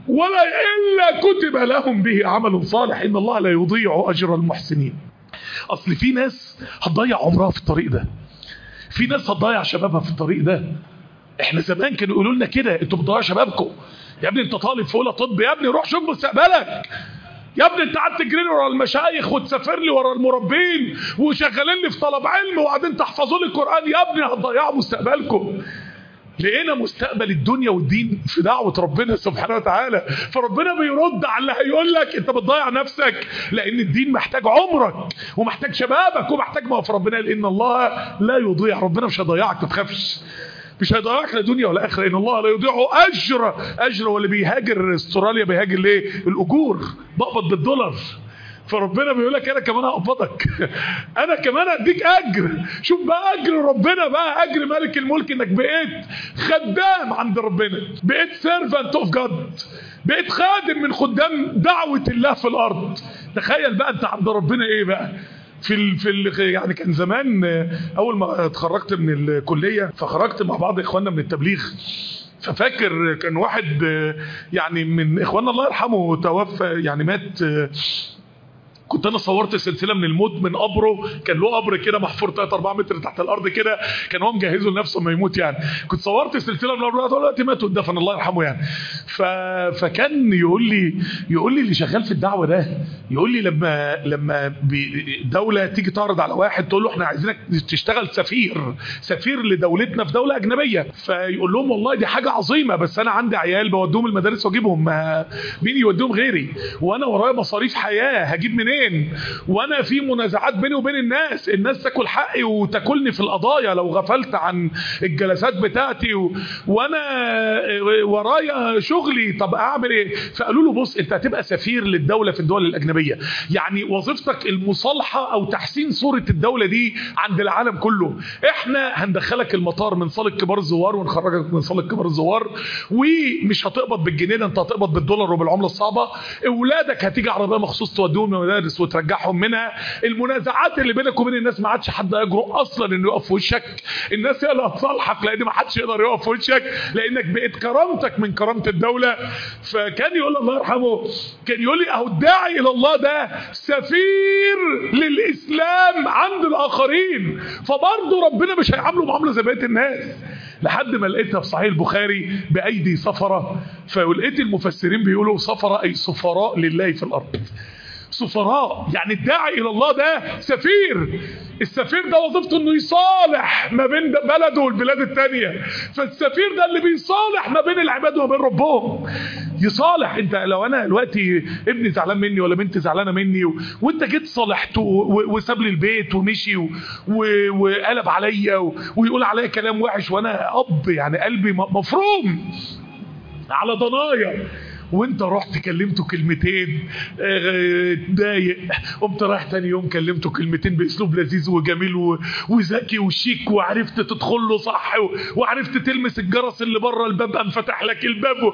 ولا إلا كتب لهم به عمل صالح إن الله لا يضيع أجر المحسنين. أصل في ناس هتضيع عمرها في الطريق ده، في ناس هتضيع شبابها في الطريق ده. احنا زمان كانوا يقولوا لنا كده، انتوا بتضيعوا شبابكم يا ابني، انت طالب في اولى طب يا ابني روح شوف مستقبلك، يا ابني انت قاعد تجري ورا المشايخ وتسافر لي ورا المربين وشغالين لي في طلب علم وبعدين تحفظوا لي القران، يا ابني هتضيعوا مستقبلكم. لقينا مستقبل الدنيا والدين في دعوة ربنا سبحانه وتعالى، فربنا بيرد على اللي هيقول لك انت بتضيع نفسك، لان الدين محتاج عمرك ومحتاج شبابك ومحتاج موقف ربنا، لان الله لا يضيع، ربنا مش هيضيعك ما تخافش، مش هيضيعك لا دنيا ولا اخره، ان الله لا يضيع اجر واللي بيهاجر استراليا بيهاجر ليه؟ الاجور، بقبض بالدولار. فربنا بيقول لك انا كمان هقبضك انا كمان اديك اجر. شوف بقى اجر ربنا، بقى اجر ملك الملك، انك بقيت خدام عند ربنا، بقيت سيرفنت اوف جاد، بقيت خادم من خدام دعوة الله في الارض. تخيل بقى انت عند ربنا ايه بقى يعني كان زمان اول ما اتخرجت من الكلية فخرجت مع بعض اخواننا من التبليغ، ففاكر كان واحد يعني من اخواننا الله يرحمه توفى يعني مات، كنت انا صورت سلسله من الموت من قبره، كان له قبر كده محفور 3-4 متر تحت الارض كده، كان هو مجهزه لنفسه ما يموت يعني، كنت صورت سلسله من قبره دلوقتي مات ودفن الله يرحمه يعني. فكان يقول لي اللي شغال في الدعوه ده، يقول لي لما دوله تيجي تعرض على واحد تقول له احنا عايزينك تشتغل سفير لدولتنا في دوله اجنبيه، فيقول لهم والله دي حاجه عظيمه، بس انا عندي عيال بوديهم المدارس واجيبهم، مين يوديهم غيري؟ وانا ورايا مصاريف حياه هجيب منين؟ وانا في منازعات بيني وبين الناس تاكل حقي وتاكلني في القضايا لو غفلت عن الجلسات بتاعتي وانا ورايا شغلي، طب اعمل ايه؟ فقالوا له بص انت هتبقى سفير للدوله في الدول الاجنبيه، يعني وظيفتك المصالحه او تحسين صوره الدوله دي عند العالم كله، احنا هندخلك المطار من صاله كبار الزوار ونخرجك من صاله كبار الزوار، ومش هتقبض بالجنيه ده انت هتقبض بالدولار وبالعمله الصعبه، اولادك هتيجي عربيه مخصوص توديهم المدارس وترجعهم منها، المنازعات اللي بينك وبين الناس ما عادش حد يجرؤ اصلا انه يقف في وشك، الناس هي اللي هتصالحك لان ما حدش يقدر يقف في وشك لانك بقيت كرامتك من كرامه الدوله. فكان يقول الله يرحمه، كان يقول لي اهو الداعي الى الله ده سفير للاسلام عند الاخرين، فبرضه ربنا مش هيعامله معامله زي بقيه الناس. لحد ما لقيتها في صحيح البخاري بايدي سفره، فلقيت المفسرين بيقولوا سفره اي سفراء لله في الارض، سفراء يعني الداعي الى الله ده سفير، السفير ده وظيفته انه يصالح ما بين بلده والبلاد التانية، فالسفير ده اللي بيصالح ما بين العباد وما بين ربهم، يصالح. انت لو انا دلوقتي ابني زعلان مني ولا بنتي زعلانه مني وانت جيت صالحته وساب لي البيت ومشي وقلب عليا ويقول عليا كلام وحش، وانا اب يعني قلبي مفروم على ضنايا، وانت رحت كلمته كلمتين اتضايق، قمت رايح تاني يوم كلمته كلمتين باسلوب لذيذ وجميل وذكي وشيك، وعرفت تدخل له صح وعرفت تلمس الجرس اللي بره الباب قام فتح لك الباب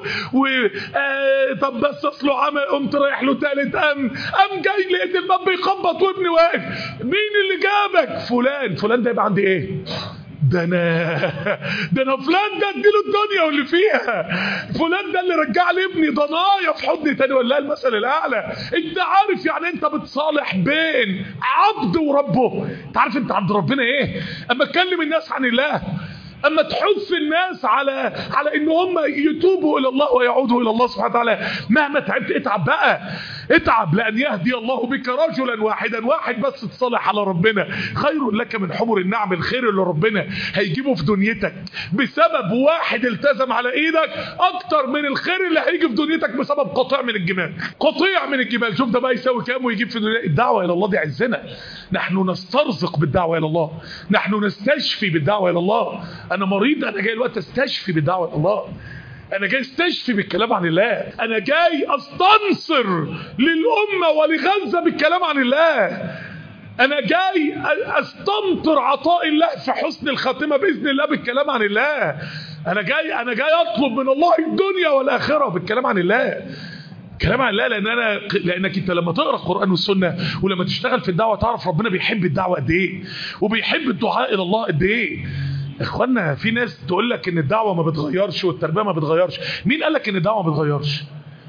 طب بس اصله عمل، قمت رايح له تالت قام جاي لقيت الباب بيخبط وابني واقف، مين اللي جابك؟ فلان ده يبقى عندي ايه؟ ده انا فلان ده اديله الدنيا واللي فيها، فلان ده اللي رجع لي ابني ضنايا في حضني تاني، والله المثل الاعلى. انت عارف يعني انت بتصالح بين عبد وربه؟ انت عارف انت عند ربنا ايه؟ اما تكلم الناس عن الله، اما تحث الناس على ان هم يتوبوا الى الله ويعودوا الى الله سبحانه وتعالى، مهما تعبت اتعب بقى، اتعب، لان يهدي الله بك رجلا واحد بس تصالح على ربنا خير لك من حمر النعم. الخير اللي ربنا هيجيبه في دنيتك بسبب واحد التزم على ايدك اكتر من الخير اللي هيجي في دنيتك بسبب قطيع من الجمال. شوف ده بقى يساوي كام ويجيب في دنيا. الدعوه الى الله دي عزنا، نحن نسترزق بالدعوه الى الله، نحن نستشفي بالدعوه الى الله. انا مريض، انا جاي الوقت استشفي بالدعوه الى الله، انا جاي استشفي بالكلام عن الله، انا جاي استنصر للامه ولغزه بالكلام عن الله، انا جاي استمطر عطاء الله في حسن الخاتمه باذن الله بالكلام عن الله، انا جاي اطلب من الله الدنيا والاخره بالكلام عن الله. كلام عن الله، لانك انت لما تقرا القران والسنه ولما تشتغل في الدعوه تعرف ربنا بيحب الدعوه قد ايه وبيحب الدعاء الى الله قد ايه. اخوانا في ناس تقول لك ان الدعوه ما بتغيرش والتربيه ما بتغيرش، مين قال لك ان الدعوه ما بتغيرش؟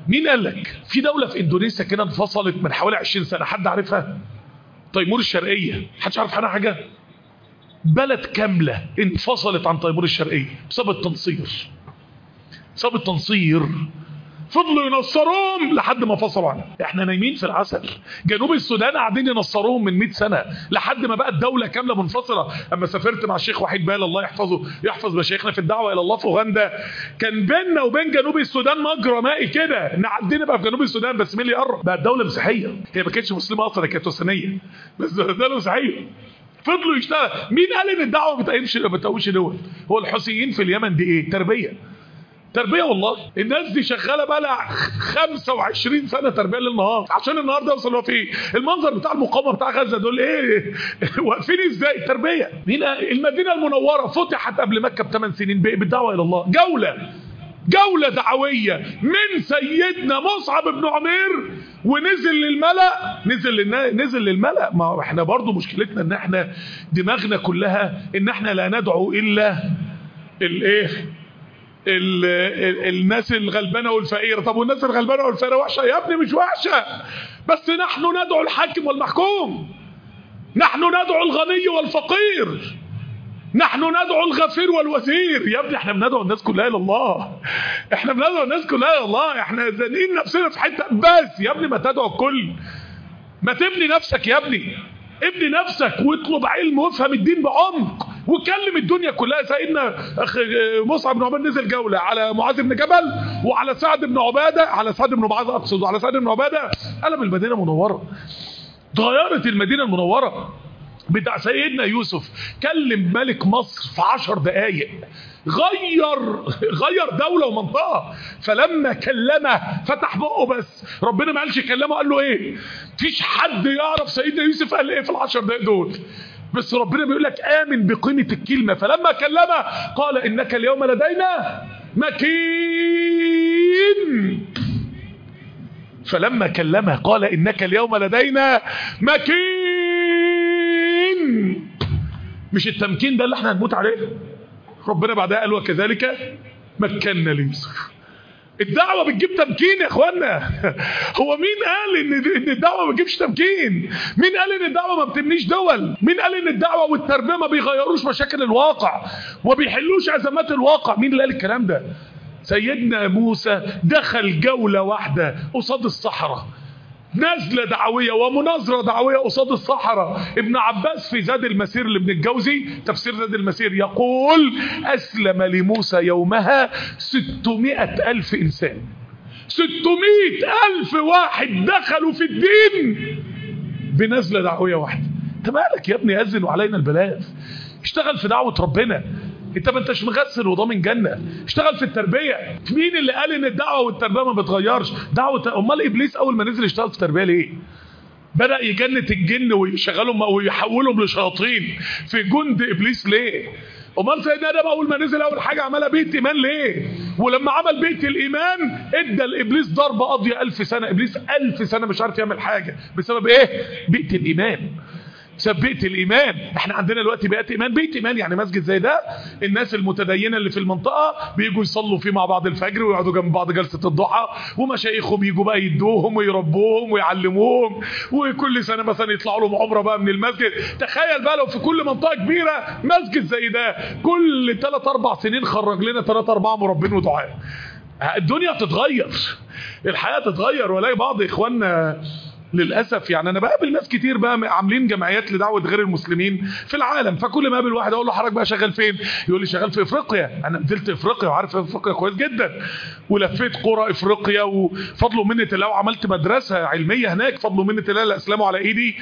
مين قال لك؟ في دولة في اندونيسيا كده انفصلت من حوالي 20 سنة، حد عارفها؟ تيمور الشرقية، محدش عارف عنها حاجة؟ بلد كاملة انفصلت عن تيمور الشرقية بسبب التنصير. بسبب التنصير فضلوا ينصروهم لحد ما فصلوا عنها. احنا نايمين في العسل. جنوب السودان قاعدين ينصروهم من 100 سنة لحد ما بقت دولة كاملة منفصلة. اما سافرت مع الشيخ وحيد بال الله يحفظه، يحفظ مشايخنا في الدعوة الى الله في اوغندا، كان بيننا وبين جنوب السودان مجرى مائي كده، نعدينا بقى في جنوب السودان بس مين اللي يقرب؟ بقت دولة مسيحية. هي ما كانتش مسلمة اصلا، كانت وثنية بس دولة مسيحية. فضلوا يشتغل. مين قال ان الدعوة ما بتقومش دول؟ هو الحوثيين في اليمن دي ايه؟ تربية والله. الناس دي شغالة بقى لها 25 سنة تربية للنهار عشان النهار ده يوصل. هو في المنظر بتاع المقاومة بتاع غزة دول ايه واقفين ازاي؟ تربية. مين؟ المدينة المنورة فتحت قبل مكة ب8 سنين بالدعوة الى الله. جولة دعوية من سيدنا مصعب بن عمير ونزل للملأ. نزل للملأ. ما احنا برضو مشكلتنا ان احنا دماغنا كلها ان احنا لا ندعو الا الايه، الناس الغلبانه والفقيره. طب والناس الغلبانه والفقيره وحشه؟ يا ابني مش وحشه، بس نحن ندعو الحاكم والمحكوم، نحن ندعو الغني والفقير، نحن ندعو الغفير والوزير. يا ابني احنا بندعو الناس كلها الى الله، احنا بندعو الناس كلها الى الله. احنا زانقين نفسنا في حته بس. يا ابني ما تدعو الكل، ما تبني نفسك يا ابني، ابني نفسك واطلب علم وافهم الدين بعمق وكلم الدنيا كلها. سيدنا مصعب بن عمير نزل جولة على معاذ بن جبل وعلى سعد بن عبادة، على سعد بن معاذ اقصد، وعلى سعد بن عبادة. قلب المدينة المنورة، اتغيرت المدينة المنورة. بتاع سيدنا يوسف كلم ملك مصر في 10 دقايق، غير دولة ومنطقة. فلما كلمه فتح بقه بس، ربنا ما قالش كلمه، قال له ايه؟ مفيش حد يعرف سيدنا يوسف قال ايه في ال10 دقايق دول، بس ربنا بيقول لك آمن بقيمة الكلمة. فلما كلمه قال إنك اليوم لدينا مكين. فلما كلمه قال إنك اليوم لدينا مكين. مش التمكين ده اللي احنا هنموت عليه؟ ربنا بعدها قال وكذلك مكنا ليوسف. الدعوة بتجيب تمكين يا اخوانا. هو مين قال ان الدعوة ما بتجيبش تمكين؟ مين قال ان الدعوة ما بتبنيش دول؟ مين قال ان الدعوة والتربية ما بيغيروش مشاكل الواقع وما بيحلوش ازمات الواقع؟ مين اللي قال الكلام ده؟ سيدنا موسى دخل جولة واحدة قصاد الصحراء، نزلة دعوية ومناظرة دعوية قصاد الصحراء. ابن عباس في زاد المسير لابن الجوزي، تفسير زاد المسير، يقول أسلم لموسى يومها 600,000 إنسان. 600,000 واحد دخلوا في الدين بنزلة دعوية واحدة. انت مالك يا ابني؟ أذن وعلينا البلاغ. اشتغل في دعوة ربنا. انت ما انتش مغسل وضامن جنة. اشتغل في التربية. مين اللي قال ان الدعوة والتربية ما بتغيرش؟ امال ابليس اول ما نزل يشتغل في التربية ليه؟ بدأ يجند الجن ويشغلهم ويحولهم لشياطين في جند ابليس ليه؟ امال سيدنا ادم اول ما نزل اول حاجة عملها بيت ايمان ليه؟ ولما عمل بيت الايمان ادى لابليس ضربة قاضية 1000 سنة. ابليس 1000 سنة مش عارف يعمل حاجة بسبب ايه؟ بيت الايمان. بيت الايمان. احنا عندنا دلوقتي بيت ايمان. بيت ايمان يعني مسجد زي ده الناس المتدينه اللي في المنطقه بيجوا يصلوا فيه مع بعض الفجر ويقعدوا جنب بعض جلسه الضحى، ومشايخهم يجوا بقى يدوهم ويربوهم ويعلموهم، وكل سنه مثلا يطلعوا لهم عمره بقى من المسجد. تخيل بقى لو في كل منطقه كبيره مسجد زي ده، كل 3-4 سنين خرج لنا 3-4 مربين ودعاء. الدنيا تتغير، الحياه تتغير. ولاقي بعض اخواننا للأسف يعني أنا بقابل ناس كتير بقى عاملين جمعيات لدعوة غير المسلمين في العالم. فكل ما قابل واحد أقول له حضرتك بقى شغال فين؟ يقول لي شغال في إفريقيا. أنا نزلت إفريقيا وعارف إفريقيا كويس جدا، ولفيت قرى إفريقيا، وفضلوا منة الله وعملت مدرسة علمية هناك. فضلوا منة الله اللي أسلموا على إيدي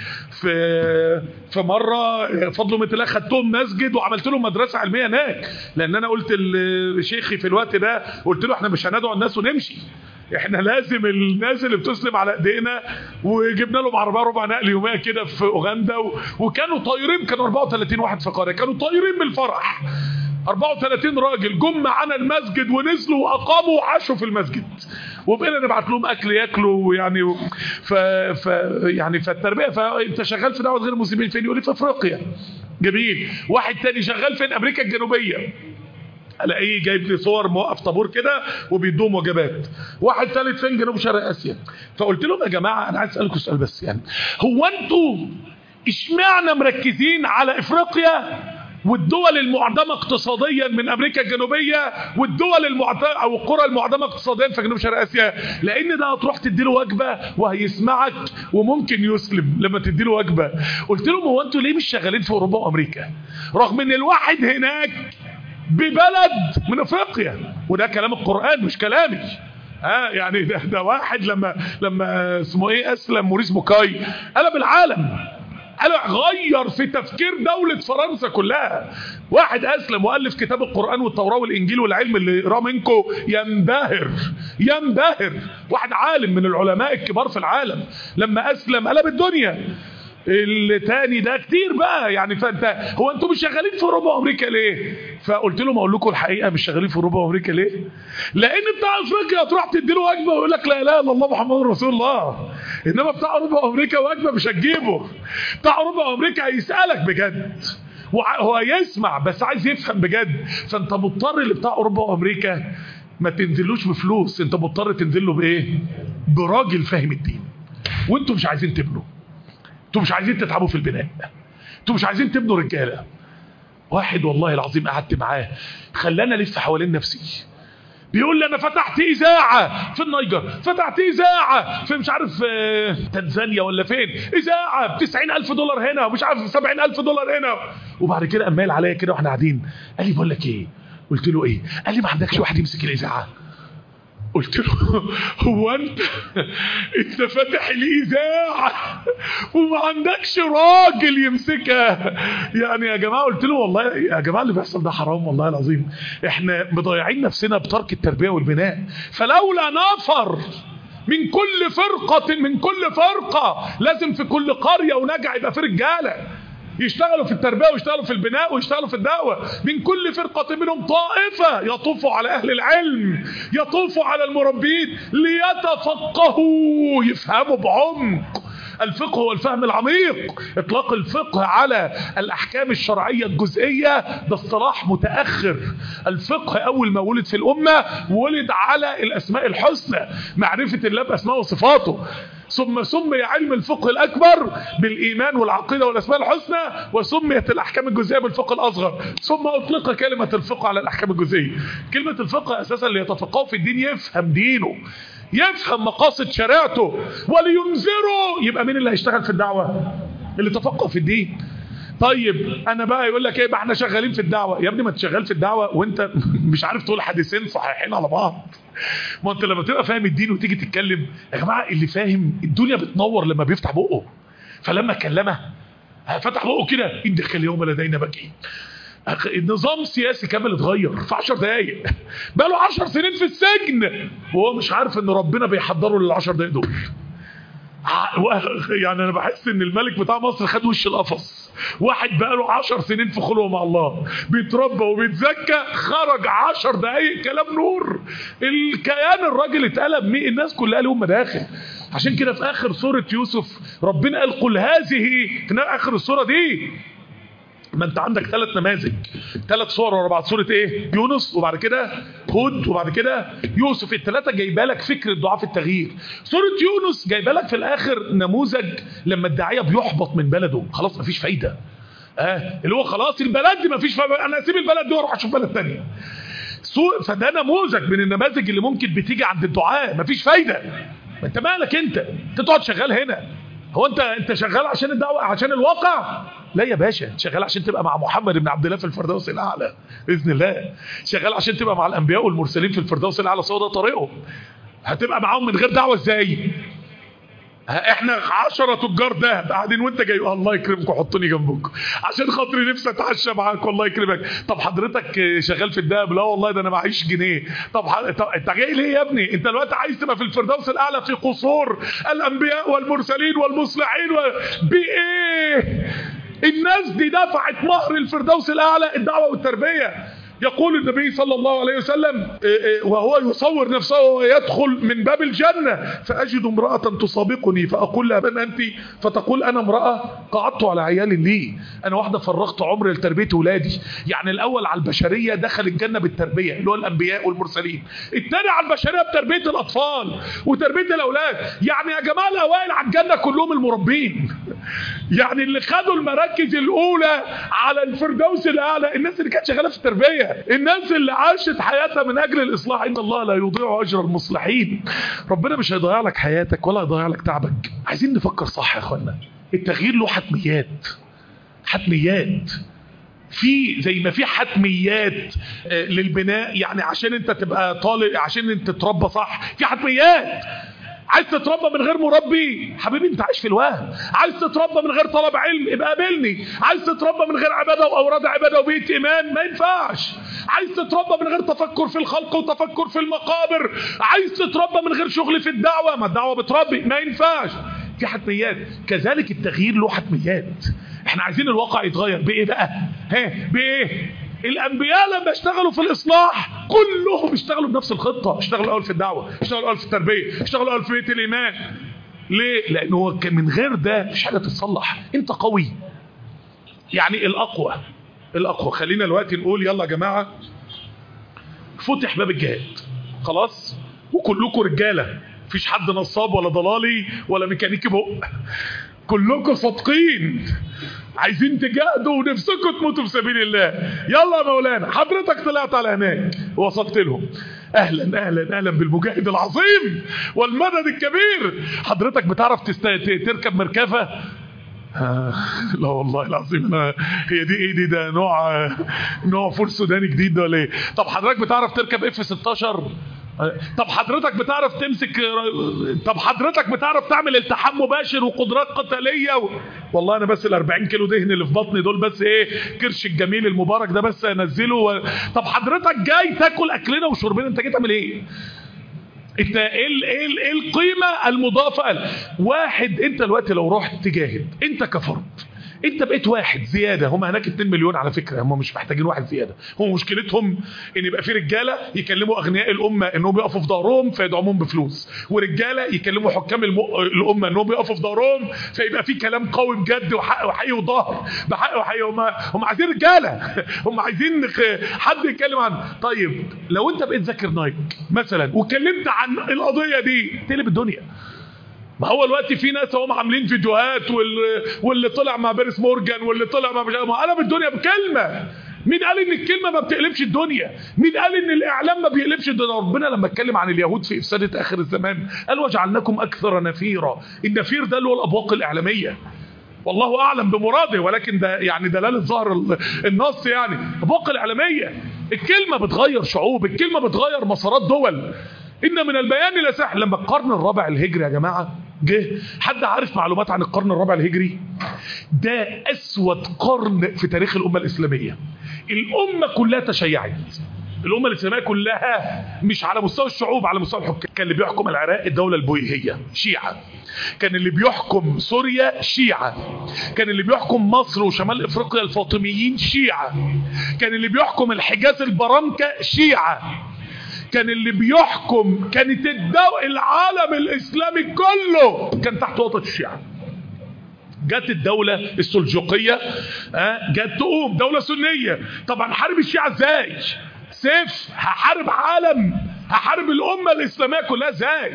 في مرة، فضلوا منة الله خدتهم مسجد وعملت لهم مدرسة علمية هناك. لأن أنا قلت لشيخي في الوقت ده، قلت له إحنا مش هندعو الناس ونمشي، احنا لازم الناس اللي بتسلم على ايدينا. وجبنا لهم عربيه ربع نقل يوميه كده في اوغندا، وكانوا طايرين. كانوا 34 واحد في قريه كانوا طايرين بالفرح. 34 راجل جم معانا المسجد ونزلوا واقاموا وعاشوا في المسجد، وبقينا نبعت لهم اكل ياكلوا يعني. يعني فالتربيه. فانت شغال في دعوه غير المسلمين فين؟ يقول لي في افريقيا. جميل. واحد تاني شغال فين؟ امريكا الجنوبيه. الاقيه جايب لي صور موقف طابور كده وبيدوهم وجبات. واحد ثالث فين؟ جنوب شرق اسيا. فقلت لهم يا جماعه انا عايز اسالكم سؤال بس، يعني هو انتوا اشمعنى مركزين على افريقيا والدول المعدمه اقتصاديا من امريكا الجنوبيه والدول المعدمه او القرى المعدمه اقتصاديا في جنوب شرق اسيا؟ لان ده هتروح تديله وجبه وهيسمعك وممكن يسلم لما تديله وجبه. قلت لهم هو انتوا ليه مش شغالين في اوروبا وامريكا رغم ان الواحد هناك ببلد من افريقيا؟ وده كلام القرآن مش كلامي. يعني ده واحد لما اسمه ايه اسلم موريس بوكاي قلب العالم، غير في تفكير دولة فرنسا كلها. واحد اسلم والف كتاب القرآن والتوراة والانجيل والعلم اللي يقراه منكم ينبهر. واحد عالم من العلماء الكبار في العالم لما اسلم قلب الدنيا. التاني ده كتير بقى يعني. فانت هو انتوا مش شغالين في اوروبا وامريكا ليه؟ فقلت لهم اقول لكم الحقيقه مش شغالين في اوروبا وامريكا ليه؟ لان بتاع افريقيا تروح تديله وجبه ويقول لك لا اله الا الله محمد رسول الله، انما بتاع اوروبا وامريكا وجبه مش هتجيبه. بتاع اوروبا وامريكا هيسالك بجد وهو يسمع بس عايز يفهم بجد. فانت مضطر اللي بتاع اوروبا وامريكا ما تنزلوش بفلوس، انت مضطر تنزل له بايه؟ براجل فاهم الدين. وانتوا مش عايزين تبنوا، انتوا مش عايزين تتعبوا في البناء، انتوا مش عايزين تبنوا رجاله. واحد والله العظيم قعدت معاه خلاني الف حوالين نفسي، بيقول لي انا فتحت اذاعه في النيجر، فتحت اذاعه في مش عارف تنزانيا ولا فين، اذاعه $90,000 هنا ومش عارف $70,000 هنا. وبعد كده قام عليا كده واحنا قاعدين قال لي بقول لك ايه؟ قلت له ايه؟ قال لي ما عندكش واحد يمسك الاذاعه؟ قلت له هو انت فاتح الاذاعه وما عندكش راجل يمسكها؟ يعني يا جماعه قلت له والله يا جماعه اللي بيحصل ده حرام والله العظيم، احنا مضيعين نفسنا بترك التربيه والبناء. فلولا نفر من كل فرقه لازم في كل قريه ونجع يبقى في رجاله يشتغلوا في التربية ويشتغلوا في البناء ويشتغلوا في الدعوة. من كل فرقة منهم طائفة يطوفوا على أهل العلم، يطوفوا على المربين ليتفقهوا، يفهموا بعمق. الفقه هو الفهم العميق. اطلاق الفقه على الاحكام الشرعيه الجزئيه ده اصطلاح متاخر. الفقه اول ما ولد في الامه ولد على الاسماء الحسنى، معرفه الله باسماء وصفاته، ثم سمي علم الفقه الاكبر بالايمان والعقيده والاسماء الحسنى، وسميت الاحكام الجزئيه بالفقه الاصغر، ثم اطلق كلمه الفقه على الاحكام الجزئيه. كلمه الفقه اساسا ليتفقهوا في الدين، يفهم دينه، يفهم مقاصد شريعته، ولينذروا. يبقى مين اللي هيشتغل في الدعوه؟ اللي تفقه في الدين. طيب انا بقى يقول لك ايه بقى احنا شغالين في الدعوه؟ يا ابني ما تشغل في الدعوه وانت مش عارف تقول حديثين صحيحين على بعض. ما انت لما تبقى فاهم الدين وتيجي تتكلم، يا جماعه اللي فاهم الدنيا بتنور لما بيفتح بقه. فلما كلمه فتح بقه كده ان دخل يوم لدينا بكي. النظام السياسي كامل اتغير في 10 دقايق. بقى له 10 سنين في السجن وهو مش عارف ان ربنا بيحضره لل10 دقايق دول. يعني انا بحس ان الملك بتاع مصر خد وش القفص. واحد بقى له 10 سنين في خلوه مع الله، بيتربى وبيتزكى، خرج 10 دقايق كلام نور. الكيان الراجل اتقلب. الناس كلها لهم مداخل. عشان كده في اخر سوره يوسف ربنا قال قل هذه، في اخر السوره دي ما انت عندك 3 نماذج، 3 صور ورا بعض. سوره ايه؟ يونس، وبعد كده هود، وبعد كده يوسف. ال3 جايبه لك فكره دعاء في التغيير. سوره يونس جايبه لك في الاخر نموذج لما الداعيه بيحبط من بلده، خلاص مفيش فايده، اللي هو خلاص البلد دي مفيش فايده، انا اسيب البلد دي واروح اشوف بلد ثانيه. فده نموذج من النماذج اللي ممكن بتيجي عند الدعاء، مفيش فايده. انت مالك انت تقعد شغال هنا؟ هو انت شغال عشان الدعوه عشان الواقع؟ لا يا باشا، شغال عشان تبقى مع محمد بن عبد الله في الفردوس الاعلى باذن الله. شغال عشان تبقى مع الانبياء والمرسلين في الفردوس الاعلى، ده طريقهم. هتبقى معاهم من غير دعوه ازاي؟ احنا 10 تجار دهب قاعدين وانت جاي الله يكرمكم حطوني جنبكم عشان خاطري نفسي اتعشى معاك والله يكرمك. طب حضرتك شغال في الدهب؟ لا والله ده انا معيش جنيه. طب انت جاي ليه يا ابني؟ انت دلوقتي عايز تبقى في الفردوس الاعلى في قصور الانبياء والمرسلين والمصلحين بايه؟ الناس دي دفعت مهر الفردوس الاعلى، الدعوه والتربيه. يقول النبي صلى الله عليه وسلم وهو يصور نفسه ويدخل من باب الجنة فأجد امرأة تسابقني فأقول لها من أنت؟ فتقول أنا امرأة قعدت على عيالي لي، أنا واحدة فرغت عمري لتربية ولادي. يعني الأول على البشرية دخل الجنة بالتربية اللي هو الأنبياء والمرسلين، الثاني على البشرية بتربية الأطفال وتربية الأولاد. يعني يا جماعة الأوائل على الجنة كلهم المربين، يعني اللي خدوا المراكز الأولى على الفردوس الأعلى الناس اللي كانت شغالة في التربية، الناس اللي عاشت حياتها من أجل الإصلاح. إن الله لا يضيع أجر المصلحين. ربنا مش هيضيع لك حياتك ولا هيضيع لك تعبك. عايزين نفكر صح يا أخوانا. التغيير له حتميات في زي ما في حتميات للبناء، يعني عشان انت تبقى طالب، عشان انت تتربى صح في حتميات. عايز تتربى من غير مربي حبيبي انت عايش في الوهم. عايز تتربى من غير طلب علم ابقى قابلني. عايز تتربى من غير عباده واوراد عباده وبيت ايمان ما ينفعش. عايز تتربى من غير تفكر في الخلق وتفكر في المقابر. عايز تتربى من غير شغل في الدعوه، ما الدعوه بتربي، ما ينفعش. في حتميات. كذلك التغيير له حتميات. احنا عايزين الواقع يتغير بايه بقى؟ بايه؟ الانبياء لما اشتغلوا في الاصلاح كلهم اشتغلوا بنفس الخطه، اشتغلوا اول في الدعوه، اشتغلوا اول في التربيه، اشتغلوا اول في بيت الايمان. ليه؟ لانه هو كان من غير ده مش حاجه تتصلح. انت قوي، يعني الاقوى. خلينا دلوقتي نقول يلا يا جماعه فتح باب الجهاد خلاص، وكلكم رجاله، مفيش حد نصاب ولا ضلالي ولا ميكانيكي بق، كلكم صادقين عايزين تجاهدوا ونفسكم تموتوا في سبيل الله. يلا يا مولانا حضرتك طلعت على هناك ووصلت لهم، اهلا اهلا اهلا بالمجاهد العظيم والمدد الكبير. حضرتك بتعرف تركب مركبه؟ لا والله العظيم هي دي ايه ده نوع فول سوداني جديد ده ولا ايه؟ طب حضرتك بتعرف تركب F-16؟ طب حضرتك بتعرف تمسك؟ طب حضرتك بتعرف تعمل التحام مباشر وقدرات قتاليه والله انا بس ال40 كيلو دهن اللي في بطني دول بس ايه كرش الجميل المبارك ده بس انزله طب حضرتك جاي تاكل اكلنا وشربنا، انت جاي تعمل ايه؟ انت ايه القيمه المضافه؟ واحد انت دلوقتي لو رحت تجاهد انت كفرد انت بقيت واحد زياده. هم هناك 2 مليون على فكره، هم مش محتاجين واحد زياده. هم مشكلتهم ان يبقى في رجاله يكلموا اغنياء الامه انهم يقفوا في ظهرهم فيدعموهم بفلوس، ورجاله يكلموا حكام الامه انهم يقفوا في ظهرهم فيبقى في كلام قوي بجد وحق وحقيقي وظهر بحق وحقيقي. هم عايزين رجاله هم عايزين حد يتكلم عنه. طيب لو انت بقيت ذاكر نايك مثلا وكلمت عن القضيه دي تقلب الدنيا. ما هو الوقت في ناس هم عاملين فيديوهات واللي طلع مع بيرس مورجان واللي طلع مع قلب الدنيا بكلمه. مين قال ان الكلمه ما بتقلبش الدنيا؟ مين قال ان الاعلام ما بيقلبش الدنيا؟ ربنا لما اتكلم عن اليهود في افساده اخر الزمان قال وجعلناكم اكثر نفيرا. النفير ده اللي هو الابواق الاعلاميه، والله اعلم بمراده، ولكن ده يعني دلاله ظهر النص. يعني الابواق الاعلاميه، الكلمه بتغير شعوب، الكلمه بتغير مسارات دول. إن من البيان لسحر. لما القرن الرابع الهجري يا جماعة جه، حد عارف معلومات عن القرن الرابع الهجري؟ ده أسود قرن في تاريخ الأمة الإسلامية. الأمة كلها تشيعت، الأمة الإسلامية كلها مش على مستوى الشعوب، على مستوى الحكام. كان اللي بيحكم العراق الدولة البويهية شيعة، كان اللي بيحكم سوريا شيعة، كان اللي بيحكم مصر وشمال إفريقيا الفاطميين شيعة، كان اللي بيحكم الحجاز البرامكة شيعة، كان اللي بيحكم كانت العالم الإسلامي كله كان تحت وطأة الشيعة. جت الدولة السلجوقية جت تقوم دولة سنية. طبعا حارب الشيعة ازاي؟ سيف هحارب عالم، هحارب الأمة الإسلامية كلها ازاي؟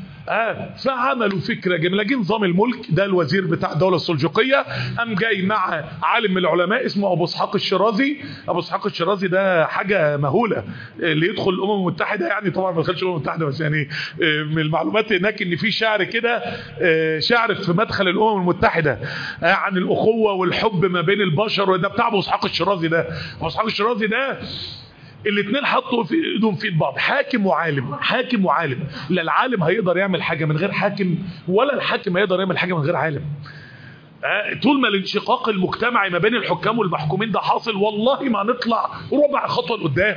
فعملوا فكرة جميلة. جه نظام الملك ده الوزير بتاع الدولة السلجوقية قام جاي مع عالم من العلماء اسمه أبو إسحاق الشيرازي. أبو إسحاق الشيرازي ده حاجة مهولة، اللي يدخل الأمم المتحدة يعني طبعا ما دخلش الأمم المتحدة، بس يعني من المعلومات هناك إن في شعر كده، شعر في مدخل الأمم المتحدة عن الأخوة والحب ما بين البشر، وده بتاع أبو إسحاق الشيرازي ده. أبو إسحاق الشيرازي ده الاثنين حطوا في ايدهم في ايد بعض، حاكم وعالم، حاكم وعالم. لا العالم هيقدر يعمل حاجه من غير حاكم، ولا الحاكم هيقدر يعمل حاجه من غير عالم. طول ما الانشقاق المجتمعي ما بين الحكام والمحكومين ده حاصل، والله ما نطلع ربع خطوه لقدام.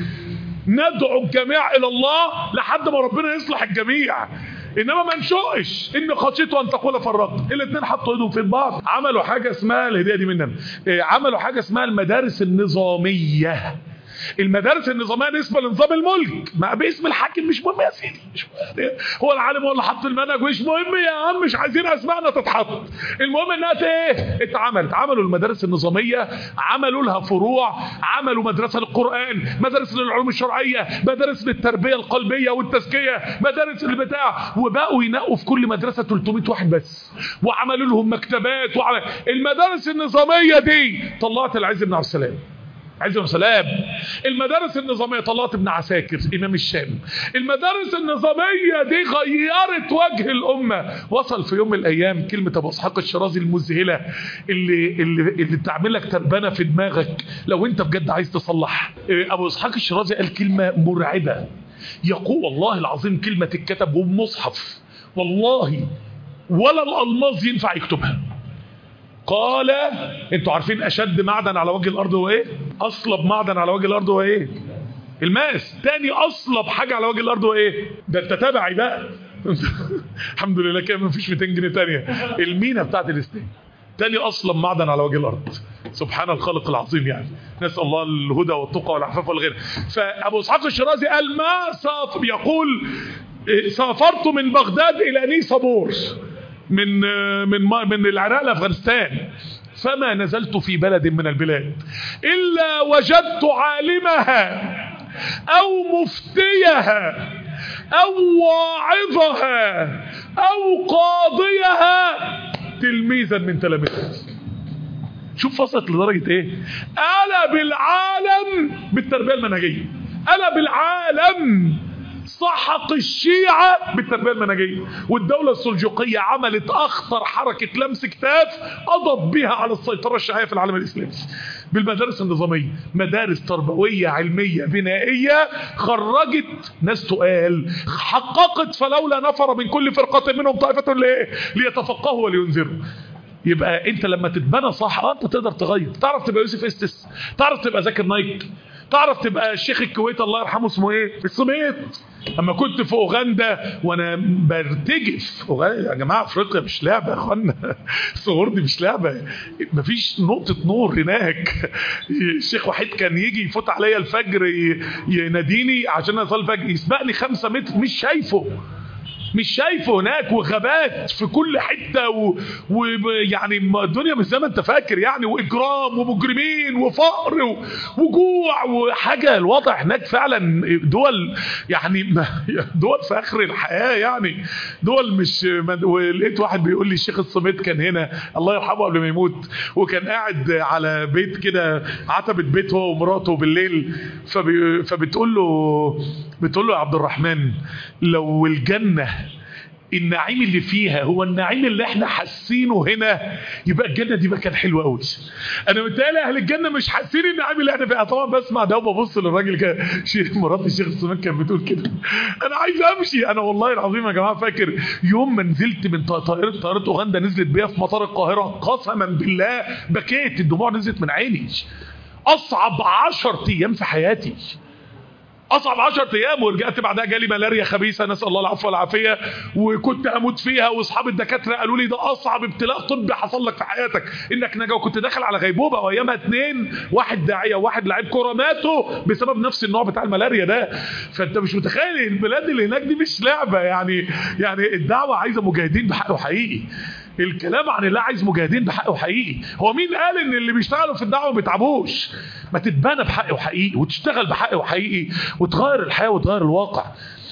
ندعو الجميع الى الله لحد ما ربنا يصلح الجميع، انما ما نشقش ان خشيت ان تقول فرقت. الاثنين حطوا ايدهم في بعض، عملوا حاجه اسمها الهديه دي مننا، عملوا حاجه اسمها المدارس النظاميه. المدارس النظاميه نسبه لنظام الملك، ما باسم الحاكم مش مهم يا سيدي، مش مهم. هو العالم هو اللي حط المنهج، مش مهم يا عم، مش عايزين اسمائنا تتحط، المهم انها ايه اتعملت. عملوا المدارس النظاميه، عملوا لها فروع، عملوا مدرسه للقران، مدارس للعلوم الشرعيه، مدارس للتربيه القلبيه والتزكيه، مدارس البتاع، وبقوا ينقوا في كل مدرسه 300 واحد بس، وعملوا لهم مكتبات. المدارس النظاميه دي طلعت العز بن عبد السلام، عز بن سلام. المدارس النظاميه طلعت ابن عساكر امام الشام. المدارس النظاميه دي غيرت وجه الامه. وصل في يوم من الايام كلمه ابو اسحاق الشيرازي المذهله اللي بتعمل لك تربانه في دماغك لو انت بجد عايز تصلح. ابو اسحاق الشيرازي قال كلمه مرعبه، يقول والله العظيم كلمه تتكتب وبمصحف والله ولا الالماظ ينفع يكتبها. قال انتوا عارفين اشد معدن على وجه الارض هو ايه؟ اصلب معدن على وجه الارض هو ايه؟ الماس. تاني اصلب حاجه على وجه الارض هو ايه؟ ده انت تابعي بقى. الحمد لله كده مفيش 200 جنيه تانيه. المينا بتاعت الاستين تاني اصلب معدن على وجه الارض. سبحان الخالق العظيم. يعني نسال الله الهدى والتقى والعفاف والغنى. فابو اسحاق الشيرازي قال ما يقول سافرت من بغداد الى نيسابور من العراق لأفغانستان، فما نزلت في بلد من البلاد إلا وجدت عالمها أو مفتيها أو واعظها أو قاضيها تلميذا من تلاميذها. شوف وصلت لدرجة ايه؟ قلب العالم بالتربية المنهجية، قلب العالم، سحق الشيعة بالتربية المنهجية. والدولة السلجوقية عملت أخطر حركة لمس كتاف قضت بها على السيطرة الشيعية في العالم الإسلامي بالمدارس النظامية. مدارس تربوية علمية بنائية خرجت ناس تقال، حققت فلولا نفر من كل فرقة منهم طائفة ليتفقهوا ولينذروا. يبقى انت لما تتبنى صح انت تقدر تغير. تعرف تبقى يوسف استس، تعرف تبقى زاكر نايك، تعرف تبقى الشيخ الكويت الله يرحمه اسمه ايه؟ الصميت. اما كنت في اوغندا وانا برتجف، يا جماعه افريقيا مش لعبه يا اخوانا، الصغور دي مش لعبه، مفيش نقطه نور هناك. الشيخ وحيد كان يجي يفوت عليا الفجر يناديني عشان اصلي الفجر، يسبقني 5 متر مش شايفه هناك، وغابات في كل حته ويعني الدنيا مش زي ما انت فاكر يعني، واجرام ومجرمين وفقر وجوع وحاجه. الوضع هناك فعلا دول يعني دول في اخر الحياه يعني، دول مش. ولقيت واحد بيقول لي الشيخ الصميت كان هنا الله يرحمه قبل ما يموت، وكان قاعد على بيت كده عتبه بيت هو ومراته بالليل، فبتقول له يا عبد الرحمن لو الجنه النعيم اللي فيها هو النعيم اللي احنا حاسينه هنا، يبقى الجنه دي مكان حلو قوي. انا متهيألي اهل الجنه مش حاسين النعيم اللي احنا فيها. طبعا بسمع ده وببص للراجل كده، مرات الشيخ الصميت كانت بتقول كده انا عايز امشي. انا والله العظيم يا جماعه فاكر يوم ما نزلت من طائره اوغندا نزلت بيا في مطار القاهره، قسما بالله بكيت، الدموع نزلت من عيني. اصعب 10 ايام في حياتي، اصعب 10 ايام. ورجعت بعدها جالي ملاريا خبيثه نسال الله العفو والعافيه، وكنت اموت فيها. واصحاب الدكاتره قالوا لي ده اصعب ابتلاء طبي حصل لك في حياتك انك نجا. وكنت داخل على غيبوبه، وايامها 2 واحد داعيه وواحد لاعب كوره ماتوا بسبب نفس النوع بتاع الملاريا ده. فانت مش متخيل البلاد اللي هناك دي مش لعبه يعني الدعوه عايزه مجاهدين بحقه حقيقي. الكلام عن الله عايز مجاهدين بحقه حقيقي. هو مين قال ان اللي بيشتغلوا في الدعوه ما بيتعبوش؟ ما تتبنى بحقه حقيقي وتشتغل بحقه حقيقي وتغير الحياه وتغير الواقع.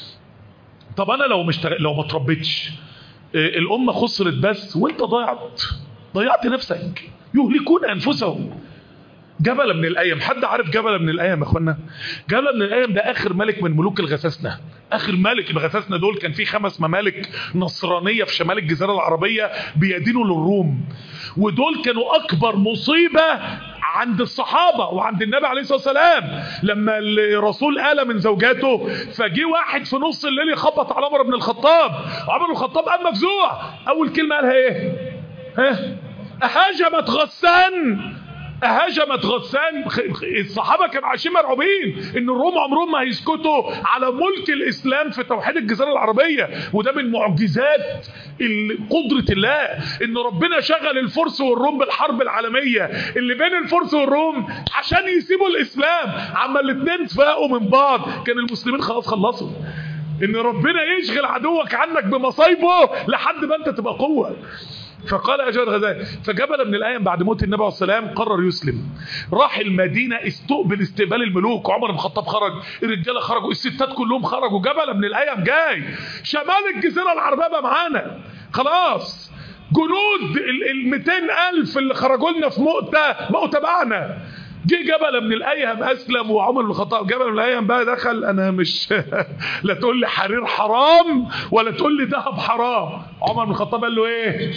طب انا لو ما تربيتش، الامه خسرت بس وانت ضيعت نفسك. يهلكون انفسهم. جبل من الايام، حد عارف جبل من الايام يا اخوانا؟ جبل من الايام ده اخر ملك من ملوك الغساسنه. اخر ملك الغساسنه دول كان في 5 ممالك نصرانيه في شمال الجزيره العربيه بيدينوا للروم، ودول كانوا اكبر مصيبه عند الصحابه وعند النبي عليه الصلاه والسلام. لما الرسول قال من زوجاته، فجي واحد في نص الليل يخبط على عمر بن الخطاب، وعمر بن الخطاب قام مفزوع. اول كلمه قالها ايه؟ هاجمت غسان هجمت غسان. الصحابة كانوا عايشين مرعوبين ان الروم عمرهم ما هيسكتوا على ملك الاسلام في توحيد الجزيرة العربية. وده من معجزات قدرة الله، ان ربنا شغل الفرس والروم بالحرب العالمية اللي بين الفرس والروم عشان يسيبوا الاسلام. عما الاثنين فاقوا من بعض كان المسلمين خلاص خلصوا. ان ربنا يشغل عدوك عنك بمصايبه لحد ما انت تبقى قوة. فقال أجر غزال. فجبل بن الأيم بعد موت النبي عليه السلام قرر يسلم، راح المدينة استقبل استقبال الملوك. عمر بن الخطاب خرج، الرجالة خرجوا، الستات كلهم خرجوا، جبل بن الأيم جاي. شمال الجزيرة العربية معانا خلاص. جنود ال 200,000 اللي خرجوا لنا في مؤتة بقوا تبعنا. جه جبل بن الأيهم أسلم وعمر بن الخطاب. جبل بن الأيهم بقى دخل، أنا مش لا تقول لي حرير حرام ولا تقول لي ذهب حرام. عمر بن الخطاب قال له إيه؟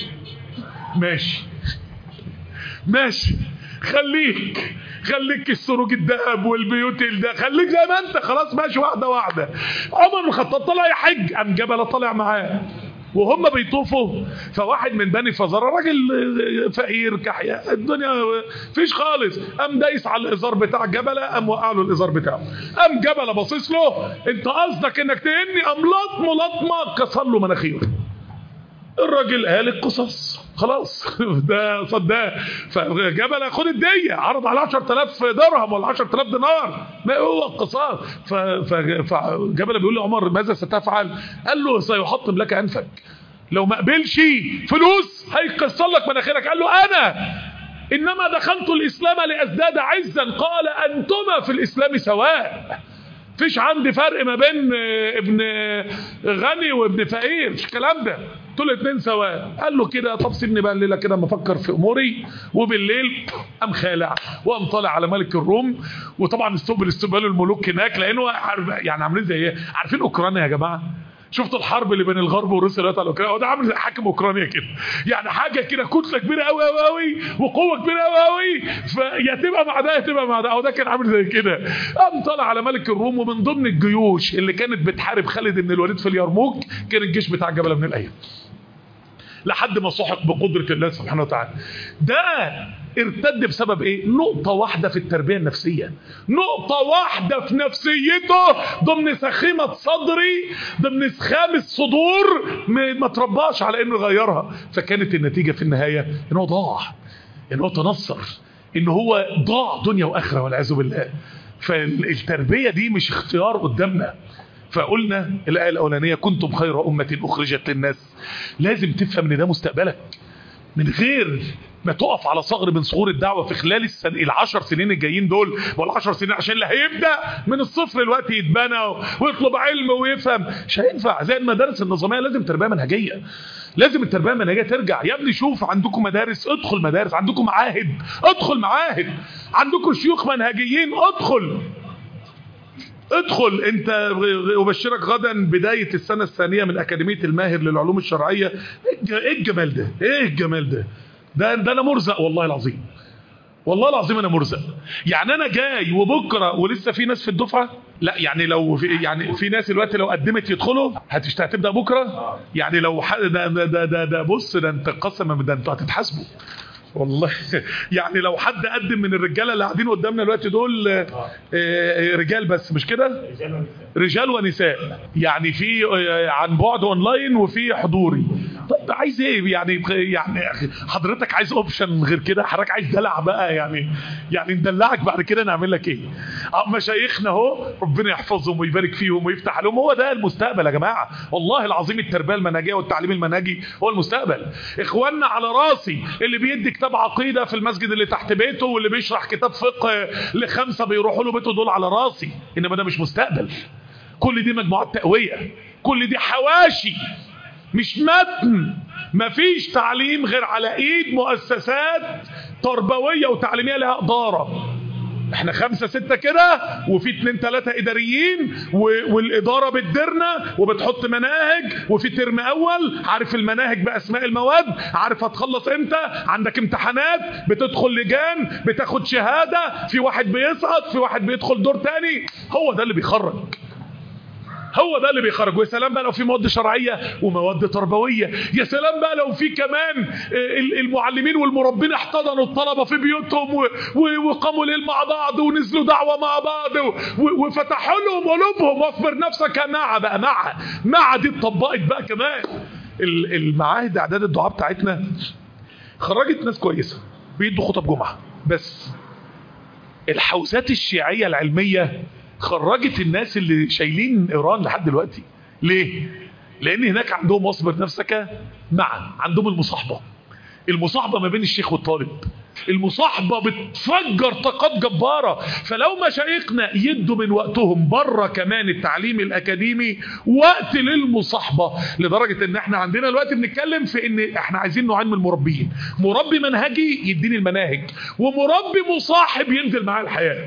ماشي خليك السروج الذهب والبيوت ده، خليك زي ما انت، خلاص ماشي واحده واحده. عمر بن الخطاب طلع يحج، قام جبل طلع معاه وهم بيطوفوا. فواحد من بني فزارة راجل فقير كحياء الدنيا فيش خالص، قام دايس على الازار بتاع جبل، قام وقع له الازار بتاعه. قام جبل باصص له، انت قصدك انك تهني؟ قام لطمه كسر له مناخيره. الراجل قال القصص خلاص ده صدق. فجبل خد الدية، عرض على 10,000 درهم ولا 10,000 دينار، ما هو القصاص. فجبل بيقول لعمر ماذا ستفعل؟ قال له سيحطم لك انفك، لو ما قبلش فلوس هيكسر لك مناخيرك. قال له انا انما دخلت الاسلام لازداد عزا. قال انتما في الاسلام سواء، فيش عندي فرق ما بين ابن غني وابن فقير، مش الكلام ده، دول اتنين سواء. قال له كده طب سيبني بقى الليله كده اما افكر في اموري. وبالليل قام خالع وقام طالع على ملك الروم. وطبعا استقبال الملوك هناك، لانه يعني عاملين زي ايه؟ عارفين اوكرانيا يا جماعه؟ شفتوا الحرب اللي بين الغرب وروسيا دلوقتي على اوكرانيا؟ وده عامل زي حاكم اوكرانيا كده، يعني حاجه كده كتله كبيره قوي قوي قوي وقوه كبيره قوي قوي، فيا تبقى مع ده يا تبقى مع ده. اهو ده كان عامل زي كده. قام طالع على ملك الروم، ومن ضمن الجيوش اللي كانت بتحارب خالد بن الوليد في اليرموك كان الجيش بتاع جبل بن الأيهم، لحد ما سحق بقدرة الله سبحانه وتعالى. ده ارتد بسبب ايه؟ نقطة واحدة في التربية النفسية، نقطة واحدة في نفسيته، ضمن سخيمة صدري، ضمن سخام الصدور، ما ترباش على انه يغيرها. فكانت النتيجة في النهاية انه ضاع، انه تنصر، انه هو ضاع دنيا واخرة والعياذ بالله. فالتربية دي مش اختيار قدامنا. فقلنا الآية الأولانية كنتم خير أمة أخرجت للناس. لازم تفهم ان ده مستقبلك، من غير ما تقف على صغر من صغور الدعوة في خلال ال10 سنين الجايين دول، وال10 سنين عشان اللي هيبدأ من الصفر الوقت يتبنى ويطلب علم ويفهم. مش هينفع. زي المدارس النظامية لازم تربية منهجية، لازم التربية المنهجية ترجع. يا ابني شوف، عندكم مدارس ادخل مدارس، عندكم معاهد ادخل معاهد، عندكم شيوخ منهجيين ادخل انت. ابشرك غدا بداية السنة الثانية من أكاديمية الماهر للعلوم الشرعية. ايه الجمال ده؟ ايه الجمال ده انا مرزق والله العظيم، والله العظيم انا مرزق. يعني انا جاي وبكره ولسه في ناس في الدفعه، لا يعني لو في ناس دلوقتي لو قدمت يدخلوا هتبدا بكره. يعني لو ده بص، ده انت قسما ده انتوا هتتحاسبوا والله. يعني لو حد قدم من الرجاله اللي قاعدين قدامنا دلوقتي دول رجال بس، مش كده؟ رجال ونساء، يعني في عن بعد اونلاين وفي حضوري. طيب عايز ايه يعني حضرتك عايز اوبشن غير كده؟ حضرتك عايز دلع بقى؟ يعني ندلعك بعد كده نعمل لك ايه؟ مشايخنا اهو ربنا يحفظهم ويبارك فيهم ويفتح لهم، هو ده المستقبل يا جماعه والله العظيم. التربيه المنهجيه والتعليم المنهجي هو المستقبل. اخواننا على راسي اللي بيدي كتاب عقيده في المسجد اللي تحت بيته، واللي بيشرح كتاب فقه ل5 بيروحوا له بيته، دول على راسي. انما ده مش مستقبل. كل دي مجموعات تقويه، كل دي حواشي مش متن. مفيش تعليم غير على ايد مؤسسات تربويه وتعليميه لها اداره. احنا 5 6 كده، وفي 2 3 اداريين، والاداره بتديرنا وبتحط مناهج، وفي ترم اول عارف المناهج باسماء المواد، عارف هتخلص امتى، عندك امتحانات، بتدخل لجان، بتاخد شهاده، في واحد بيسقط، في واحد بيدخل دور تاني. هو ده اللي بيخرج. هو ده اللي بيخرج. ويا سلام بقى لو في مواد شرعيه ومواد تربويه، يا سلام بقى لو في كمان المعلمين والمربين احتضنوا الطلبه في بيوتهم وقاموا ليل مع بعض ونزلوا دعوه مع بعض وفتحوا لهم قلوبهم. واصبر نفسك مع دي اتطبقت بقى كمان. المعاهد اعداد الدعاء بتاعتنا خرجت ناس كويسه بيدوا خطب جمعه، بس الحوزات الشيعيه العلميه خرجت الناس اللي شايلين ايران لحد دلوقتي. ليه؟ لان هناك عندهم واصبر نفسك عندهم المصاحبه ما بين الشيخ والطالب. المصاحبه بتفجر طاقات جباره. فلو مشايخنا يدوا من وقتهم بره كمان التعليم الاكاديمي وقت للمصاحبه، لدرجه ان احنا عندنا دلوقتي بنتكلم في ان احنا عايزين نوعين من المربيين، مربي منهجي يديني المناهج، ومربي مصاحب ينزل معاه الحياه.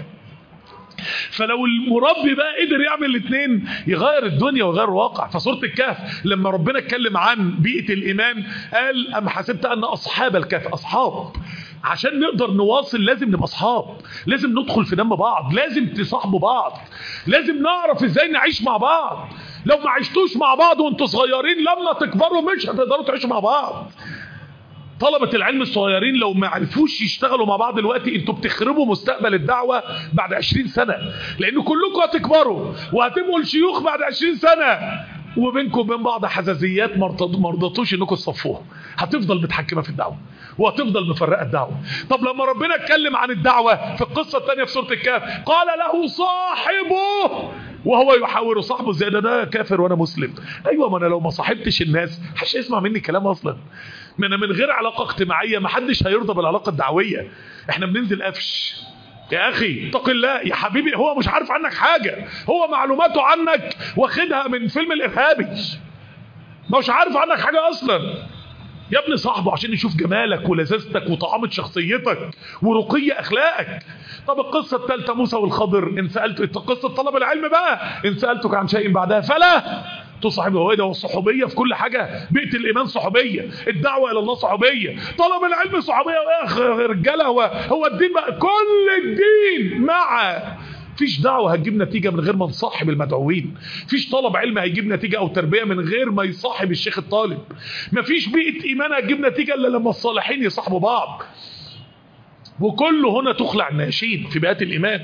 فلو المربي بقى قدر يعمل الاثنين يغير الدنيا ويغير الواقع. فسورة الكهف لما ربنا اتكلم عن بيئة الإيمان قال أم حسبت أن أصحاب الكهف أصحاب. عشان نقدر نواصل لازم نبقى أصحاب، لازم ندخل في دم بعض، لازم تصاحبوا بعض، لازم نعرف ازاي نعيش مع بعض. لو ما عشتوش مع بعض وانتوا صغيرين لما تكبروا مش هتقدروا تعيشوا مع بعض. طلبة العلم الصغيرين لو ما عرفوش يشتغلوا مع بعض دلوقتي انتوا بتخربوا مستقبل الدعوة بعد 20 سنة، لأنه كلكم هتكبروا وهتبقوا الشيوخ بعد 20 سنة وبينكم وبين بعض حزازيات ما رضتوش انكم تصفوها. هتفضل متحكمة في الدعوة وهتفضل مفرقة الدعوة. طب لما ربنا اتكلم عن الدعوة في القصة الثانية في سورة الكهف قال له صاحبه وهو يحاور صاحبه ازاي ده كافر وانا مسلم. ايوه، ما انا لو ما صاحبتش الناس مش هيسمع مني كلام اصلا. ما انا من غير علاقه اجتماعيه ما حدش هيرضى بالعلاقه الدعويه. احنا بننزل قفش يا اخي اتق الله يا حبيبي. هو مش عارف عنك حاجه، هو معلوماته عنك واخدها من فيلم الارهابي، مش عارف عنك حاجه اصلا. يا ابني صاحبه عشان يشوف جمالك ولذاذتك وطعامة شخصيتك ورقي اخلاقك. طب القصه الثالثه موسى والخضر، ان سالت قصه طلب العلم بقى، ان سالتك عن شيء بعدها فلا تصاحبه. هو ده والصحوبيه في كل حاجه. بيئه الايمان صحوبيه، الدعوه الى الله صحوبيه، طلب العلم صحوبيه. يا رجاله هو الدين بقى كل الدين فيش دعوة هتجيب نتيجة من غير ما نصاحب المدعوين. فيش طلب علم هيجيب نتيجة او تربية من غير ما يصاحب الشيخ الطالب. مفيش بيئة ايمان هتجيب نتيجة الا لما الصالحين يصاحبوا بعض. وكل هنا تخلع الناشين في بيئات الايمان.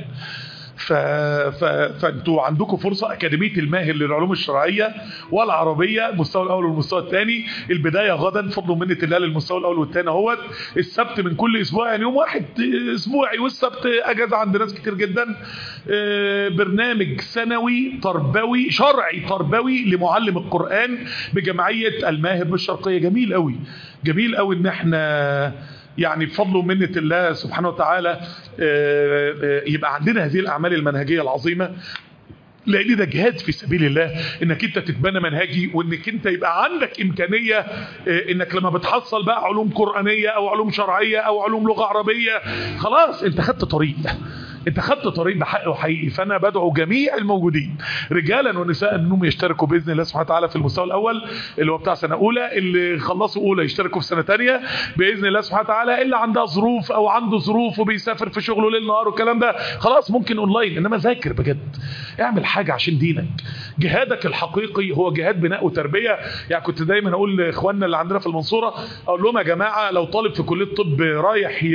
فانتوا عندكم فرصة. أكاديمية الماهر للعلوم الشرعية والعربية المستوى الأول والمستوى الثاني، البداية غدا فضل ومنة الله للمستوى الأول والثاني اهوت. السبت من كل أسبوع، يعني يوم واحد أسبوعي والسبت أجازة عند ناس كتير جدا. برنامج سنوي تربوي شرعي تربوي لمعلم القرآن بجمعية الماهر بالشرقية. جميل قوي، جميل قوي إن احنا يعني بفضل ومنة الله سبحانه وتعالى يبقى عندنا هذه الأعمال المنهجية العظيمة. لأن ده جهاد في سبيل الله، انك انت تتبنى منهجي، وانك انت يبقى عندك امكانية انك لما بتحصل بقى علوم قرآنية او علوم شرعية او علوم لغة عربية خلاص انت خدت طريق بحق وحقيقي. فانا بدعو جميع الموجودين رجالا ونساء انهم يشتركوا باذن الله سبحانه وتعالى في المستوى الاول اللي هو بتاع سنه اولى، اللي خلصوا اولى يشتركوا في سنه ثانيه باذن الله سبحانه وتعالى، اللي عندها ظروف او عنده ظروف وبيسافر في شغله ليل نهار والكلام ده خلاص ممكن اونلاين. انما ذاكر بجد، اعمل حاجه عشان دينك. جهادك الحقيقي هو جهاد بناء وتربيه. يعني كنت دايما اقول لاخواننا اللي عندنا في المنصوره، اقول لهم يا جماعه لو طالب في كليه الطب رايح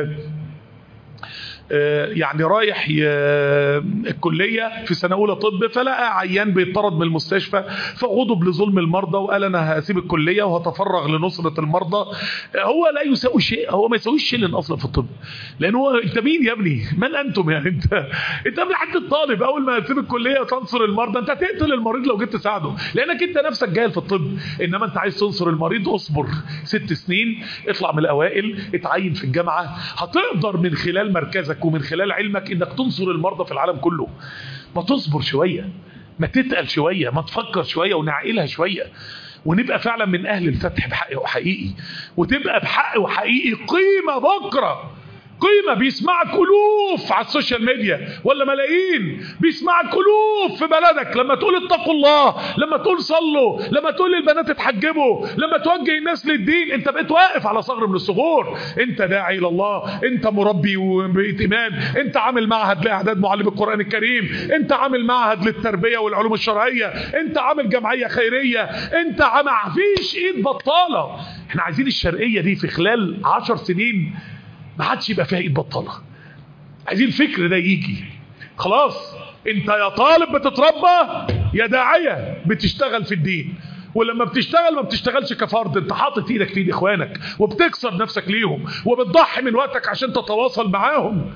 الكلية في سنة أولى طب، فلقى عيان بيطرد من المستشفى فغضب لظلم المرضى وقال أنا هسيب الكلية وهتفرغ لنصرة المرضى. هو لا يساوي شيء، هو ما يساويش شيء أصلا في الطب. لأنه أنت مين يا ابني؟ من أنتم يعني؟ أنت قبل حد الطالب أول ما تسيب الكلية تنصر المرضى، أنت هتقتل المريض لو جيت تساعده، لأنك أنت نفسك جاهل في الطب. إنما أنت عايز تنصر المريض، اصبر 6 سنين، اطلع من الأوائل، اتعين في الجامعة، هتقدر من خلال مركزك ومن خلال علمك انك تنصر المرضى في العالم كله. ما تصبر شوية، ما تتقل شوية، ما تفكر شوية ونعقلها شوية، ونبقى فعلا من اهل الفتح بحق وحقيقي، وتبقى بحق وحقيقي قيمة بكرة قيمة. بيسمعك ألوف على السوشيال ميديا ولا ملايين، بيسمعك ألوف في بلدك لما تقول اتقوا الله، لما تقول صلوا، لما تقول للبنات اتحجبوا، لما توجه الناس للدين. انت بقيت واقف على ثغر من الثغور، انت داعي الى الله، انت مربي وبقيت امام، انت عامل معهد لاعداد معلم القرآن الكريم، انت عامل معهد للتربية والعلوم الشرعية، انت عامل جمعية خيرية، انت فيش ايد بطالة. احنا عايزين الشرقية دي في خلال 10 سنين ما حدش يبقى فيها ايد بطالة. عايزين الفكر ده يجي. خلاص انت يا طالب بتتربى يا داعية بتشتغل في الدين، ولما بتشتغل ما بتشتغلش كفرد، انت حاطط ايدك في ايد اخوانك وبتكسر نفسك ليهم وبتضحي من وقتك عشان تتواصل معاهم،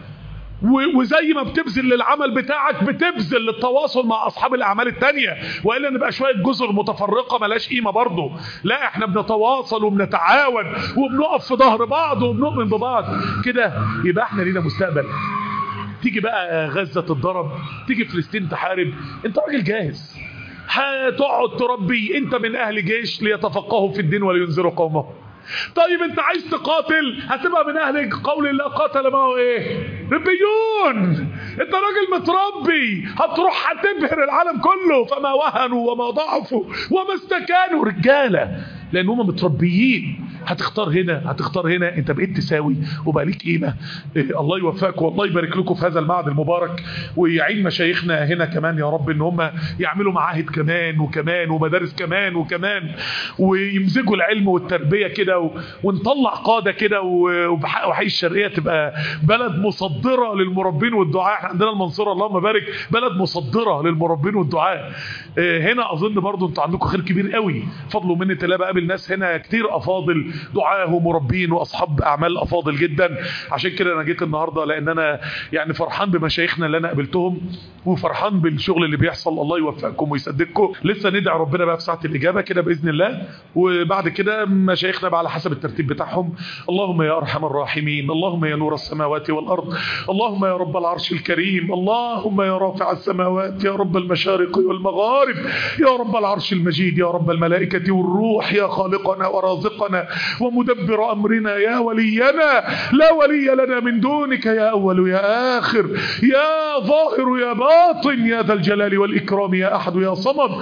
وزي ما بتبذل للعمل بتاعك بتبذل للتواصل مع اصحاب الاعمال التانية، والا نبقى شويه جزر متفرقه ملاش قيمه برضه. لا احنا بنتواصل وبنتعاون وبنقف في ظهر بعض وبنؤمن ببعض كده، يبقى احنا لينا مستقبل. تيجي بقى غزه تتضرب، تيجي فلسطين تحارب، انت راجل جاهز. هتقعد تربي، انت من اهل جيش ليتفقهوا في الدين ولينذروا قومهم. طيب انت عايز تقاتل، هتبقى من اهل قول الله قاتل معه ايه؟ ربيون. انت راجل متربي، هتروح هتبهر العالم كله. فما وهنوا وما ضعفوا وما استكانوا، رجاله لان هم متربيين. هتختار هنا هتختار هنا، انت بقيت تساوي وبقى ليك قيمه. الله يوفقك والله يبارك لكم في هذا المعهد المبارك، ويعين مشايخنا هنا كمان يا رب ان هم يعملوا معاهد كمان وكمان ومدارس كمان وكمان، ويمزجوا العلم والتربيه كده، ونطلع قاده كده، وحي الشرقيه تبقى بلد مصدره للمربين والدعاء. احنا عندنا المنصوره اللهم بارك بلد مصدره للمربين والدعاء. هنا اظن برضو انتوا عندكم خير كبير قوي، فضل ومنه الله. بقابل ناس هنا كتير افاضل، دعاه ومربين واصحاب اعمال افاضل جدا. عشان كده انا جيت النهارده لان انا يعني فرحان بمشايخنا اللي انا قابلتهم، وفرحان بالشغل اللي بيحصل. الله يوفقكم ويسددكم. لسه ندعي ربنا بقى في ساعه الاجابه كده باذن الله، وبعد كده مشايخنا بقى على حسب الترتيب بتاعهم. اللهم يا ارحم الراحمين، اللهم يا نور السماوات والارض، اللهم يا رب العرش الكريم، اللهم يا رافع السماوات، يا رب المشارق والمغارب، يا رب العرش المجيد، يا رب الملائكه والروح، يا خالقنا ورازقنا ومدبر أمرنا، يا ولينا لا ولي لنا من دونك، يا أول يا آخر، يا ظاهر يا باطن، يا ذا الجلال والإكرام، يا أحد يا صمد.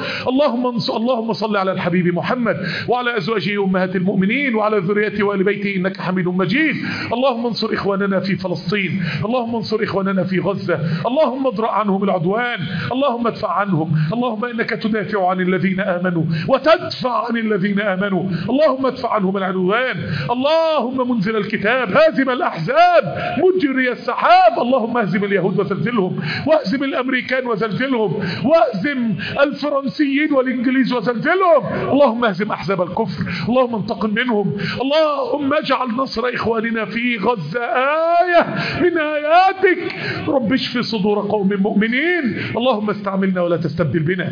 اللهم صل على الحبيب محمد وعلى أزواجه أمهات المؤمنين وعلى ذريته وآل بيته إنك حميد مجيد. اللهم انصر إخواننا في فلسطين، اللهم انصر إخواننا في غزة، اللهم اضرأ عنهم العدوان، اللهم ادفع عنهم، اللهم إنك تدافع عن الذين آمنوا وتدفع عن الذين آمنوا، اللهم ادفع عنهم العدوان. اللهم منزل الكتاب، هازم الأحزاب، مجري السحاب، اللهم اهزم اليهود وزلزلهم، واهزم الأمريكان وزلزلهم، واهزم الفرنسيين والإنجليز وزلزلهم، اللهم اهزم أحزاب الكفر، اللهم انتقم منهم. اللهم اجعل نصر إخواننا في غزة آية من آياتك. رب اشف صدور قوم مؤمنين. اللهم استعملنا ولا تستبدل بنا،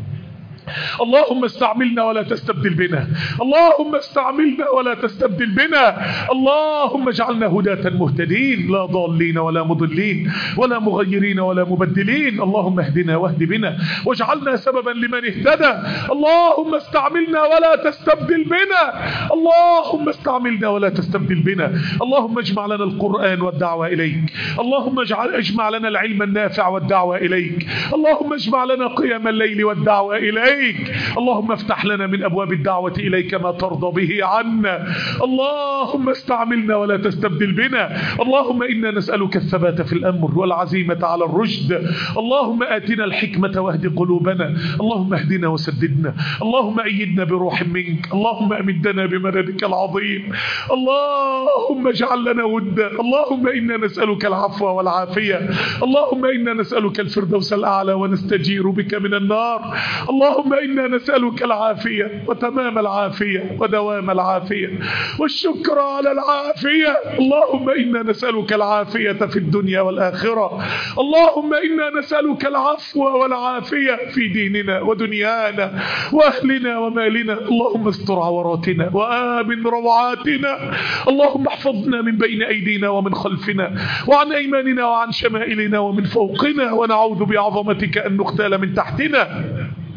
اللهم استعملنا ولا تستبدل بنا، اللهم استعملنا ولا تستبدل بنا، اللهم اجعلنا هداة مهتدين لا ضالين ولا مضلين ولا مغيرين ولا مبدلين. اللهم اهدنا واهد بنا واجعلنا سببا لمن اهتدى. اللهم استعملنا ولا تستبدل بنا، اللهم استعملنا ولا تستبدل بنا. اللهم اجمع لنا القرآن والدعوة إليك، اللهم اجمع لنا العلم النافع والدعوة إليك، اللهم اجمع لنا قيام الليل والدعوة إليك. اللهم افتح لنا من أبواب الدعوة إليك ما ترضى به عنا. اللهم استعملنا ولا تستبدل بنا. اللهم إنا نسألك الثبات في الأمر والعزيمة على الرشد. اللهم آتنا الحكمة واهد قلوبنا. اللهم اهدنا وسددنا. اللهم أيدنا بروح منك. اللهم أمدنا بمددك العظيم. اللهم اجعل لنا ودا. اللهم إنا نسألك العفو والعافية. اللهم إنا نسألك الفردوس الأعلى ونستجير بك من النار. اللهم إنا نسألك العافية وتمام العافية ودوام العافية والشكر على العافية. اللهم إنا نسألك العافية في الدنيا والآخرة. اللهم إنا نسألك العفو والعافية في ديننا ودنيانا وأهلنا ومالنا. اللهم استر عوراتنا وآمن روعاتنا. اللهم احفظنا من بين أيدينا ومن خلفنا وعن أيماننا وعن شمائلنا ومن فوقنا، ونعوذ بعظمتك أن نغتال من تحتنا.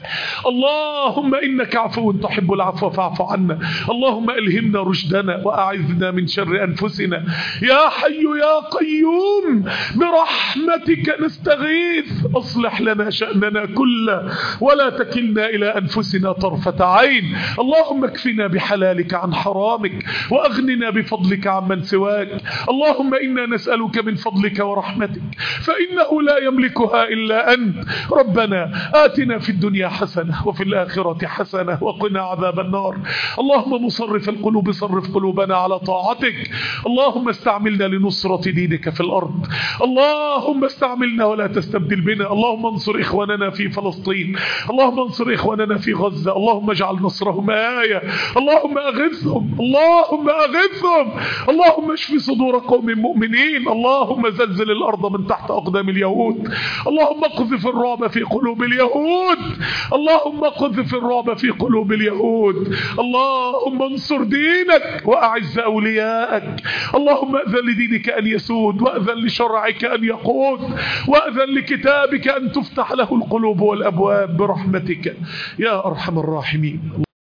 اللهم إنك عفو تحب العفو فاعف عنا. اللهم ألهمنا رشدنا وأعذنا من شر أنفسنا. يا حي يا قيوم برحمتك نستغيث، أصلح لنا شأننا كله ولا تكلنا إلى أنفسنا طرفة عين. اللهم اكفنا بحلالك عن حرامك وأغننا بفضلك عمن سواك. اللهم إنا نسألك من فضلك ورحمتك فإنه لا يملكها إلا أنت. ربنا آتنا في الدنيا حسنة وفي الآخرة حسنة وقنا عذاب النار. اللهم مصرف القلوب صرف قلوبنا على طاعتك. اللهم استعملنا لنصرة دينك في الأرض. اللهم استعملنا ولا تستبدل بنا. اللهم انصر إخواننا في فلسطين. اللهم انصر إخواننا في غزة. اللهم اجعل نصرهم آية. اللهم أغثهم. اللهم أغثهم. اللهم اشف صدور قوم مؤمنين. اللهم زلزل الأرض من تحت أقدام اليهود. اللهم اقذف الرعب في قلوب اليهود. اللهم قذف الرعب في قلوب اليهود. اللهم انصر دينك وأعز أولياءك. اللهم أذن لدينك أن يسود، وأذن لشرعك أن يقود، وأذن لكتابك أن تفتح له القلوب والأبواب برحمتك يا أرحم الراحمين.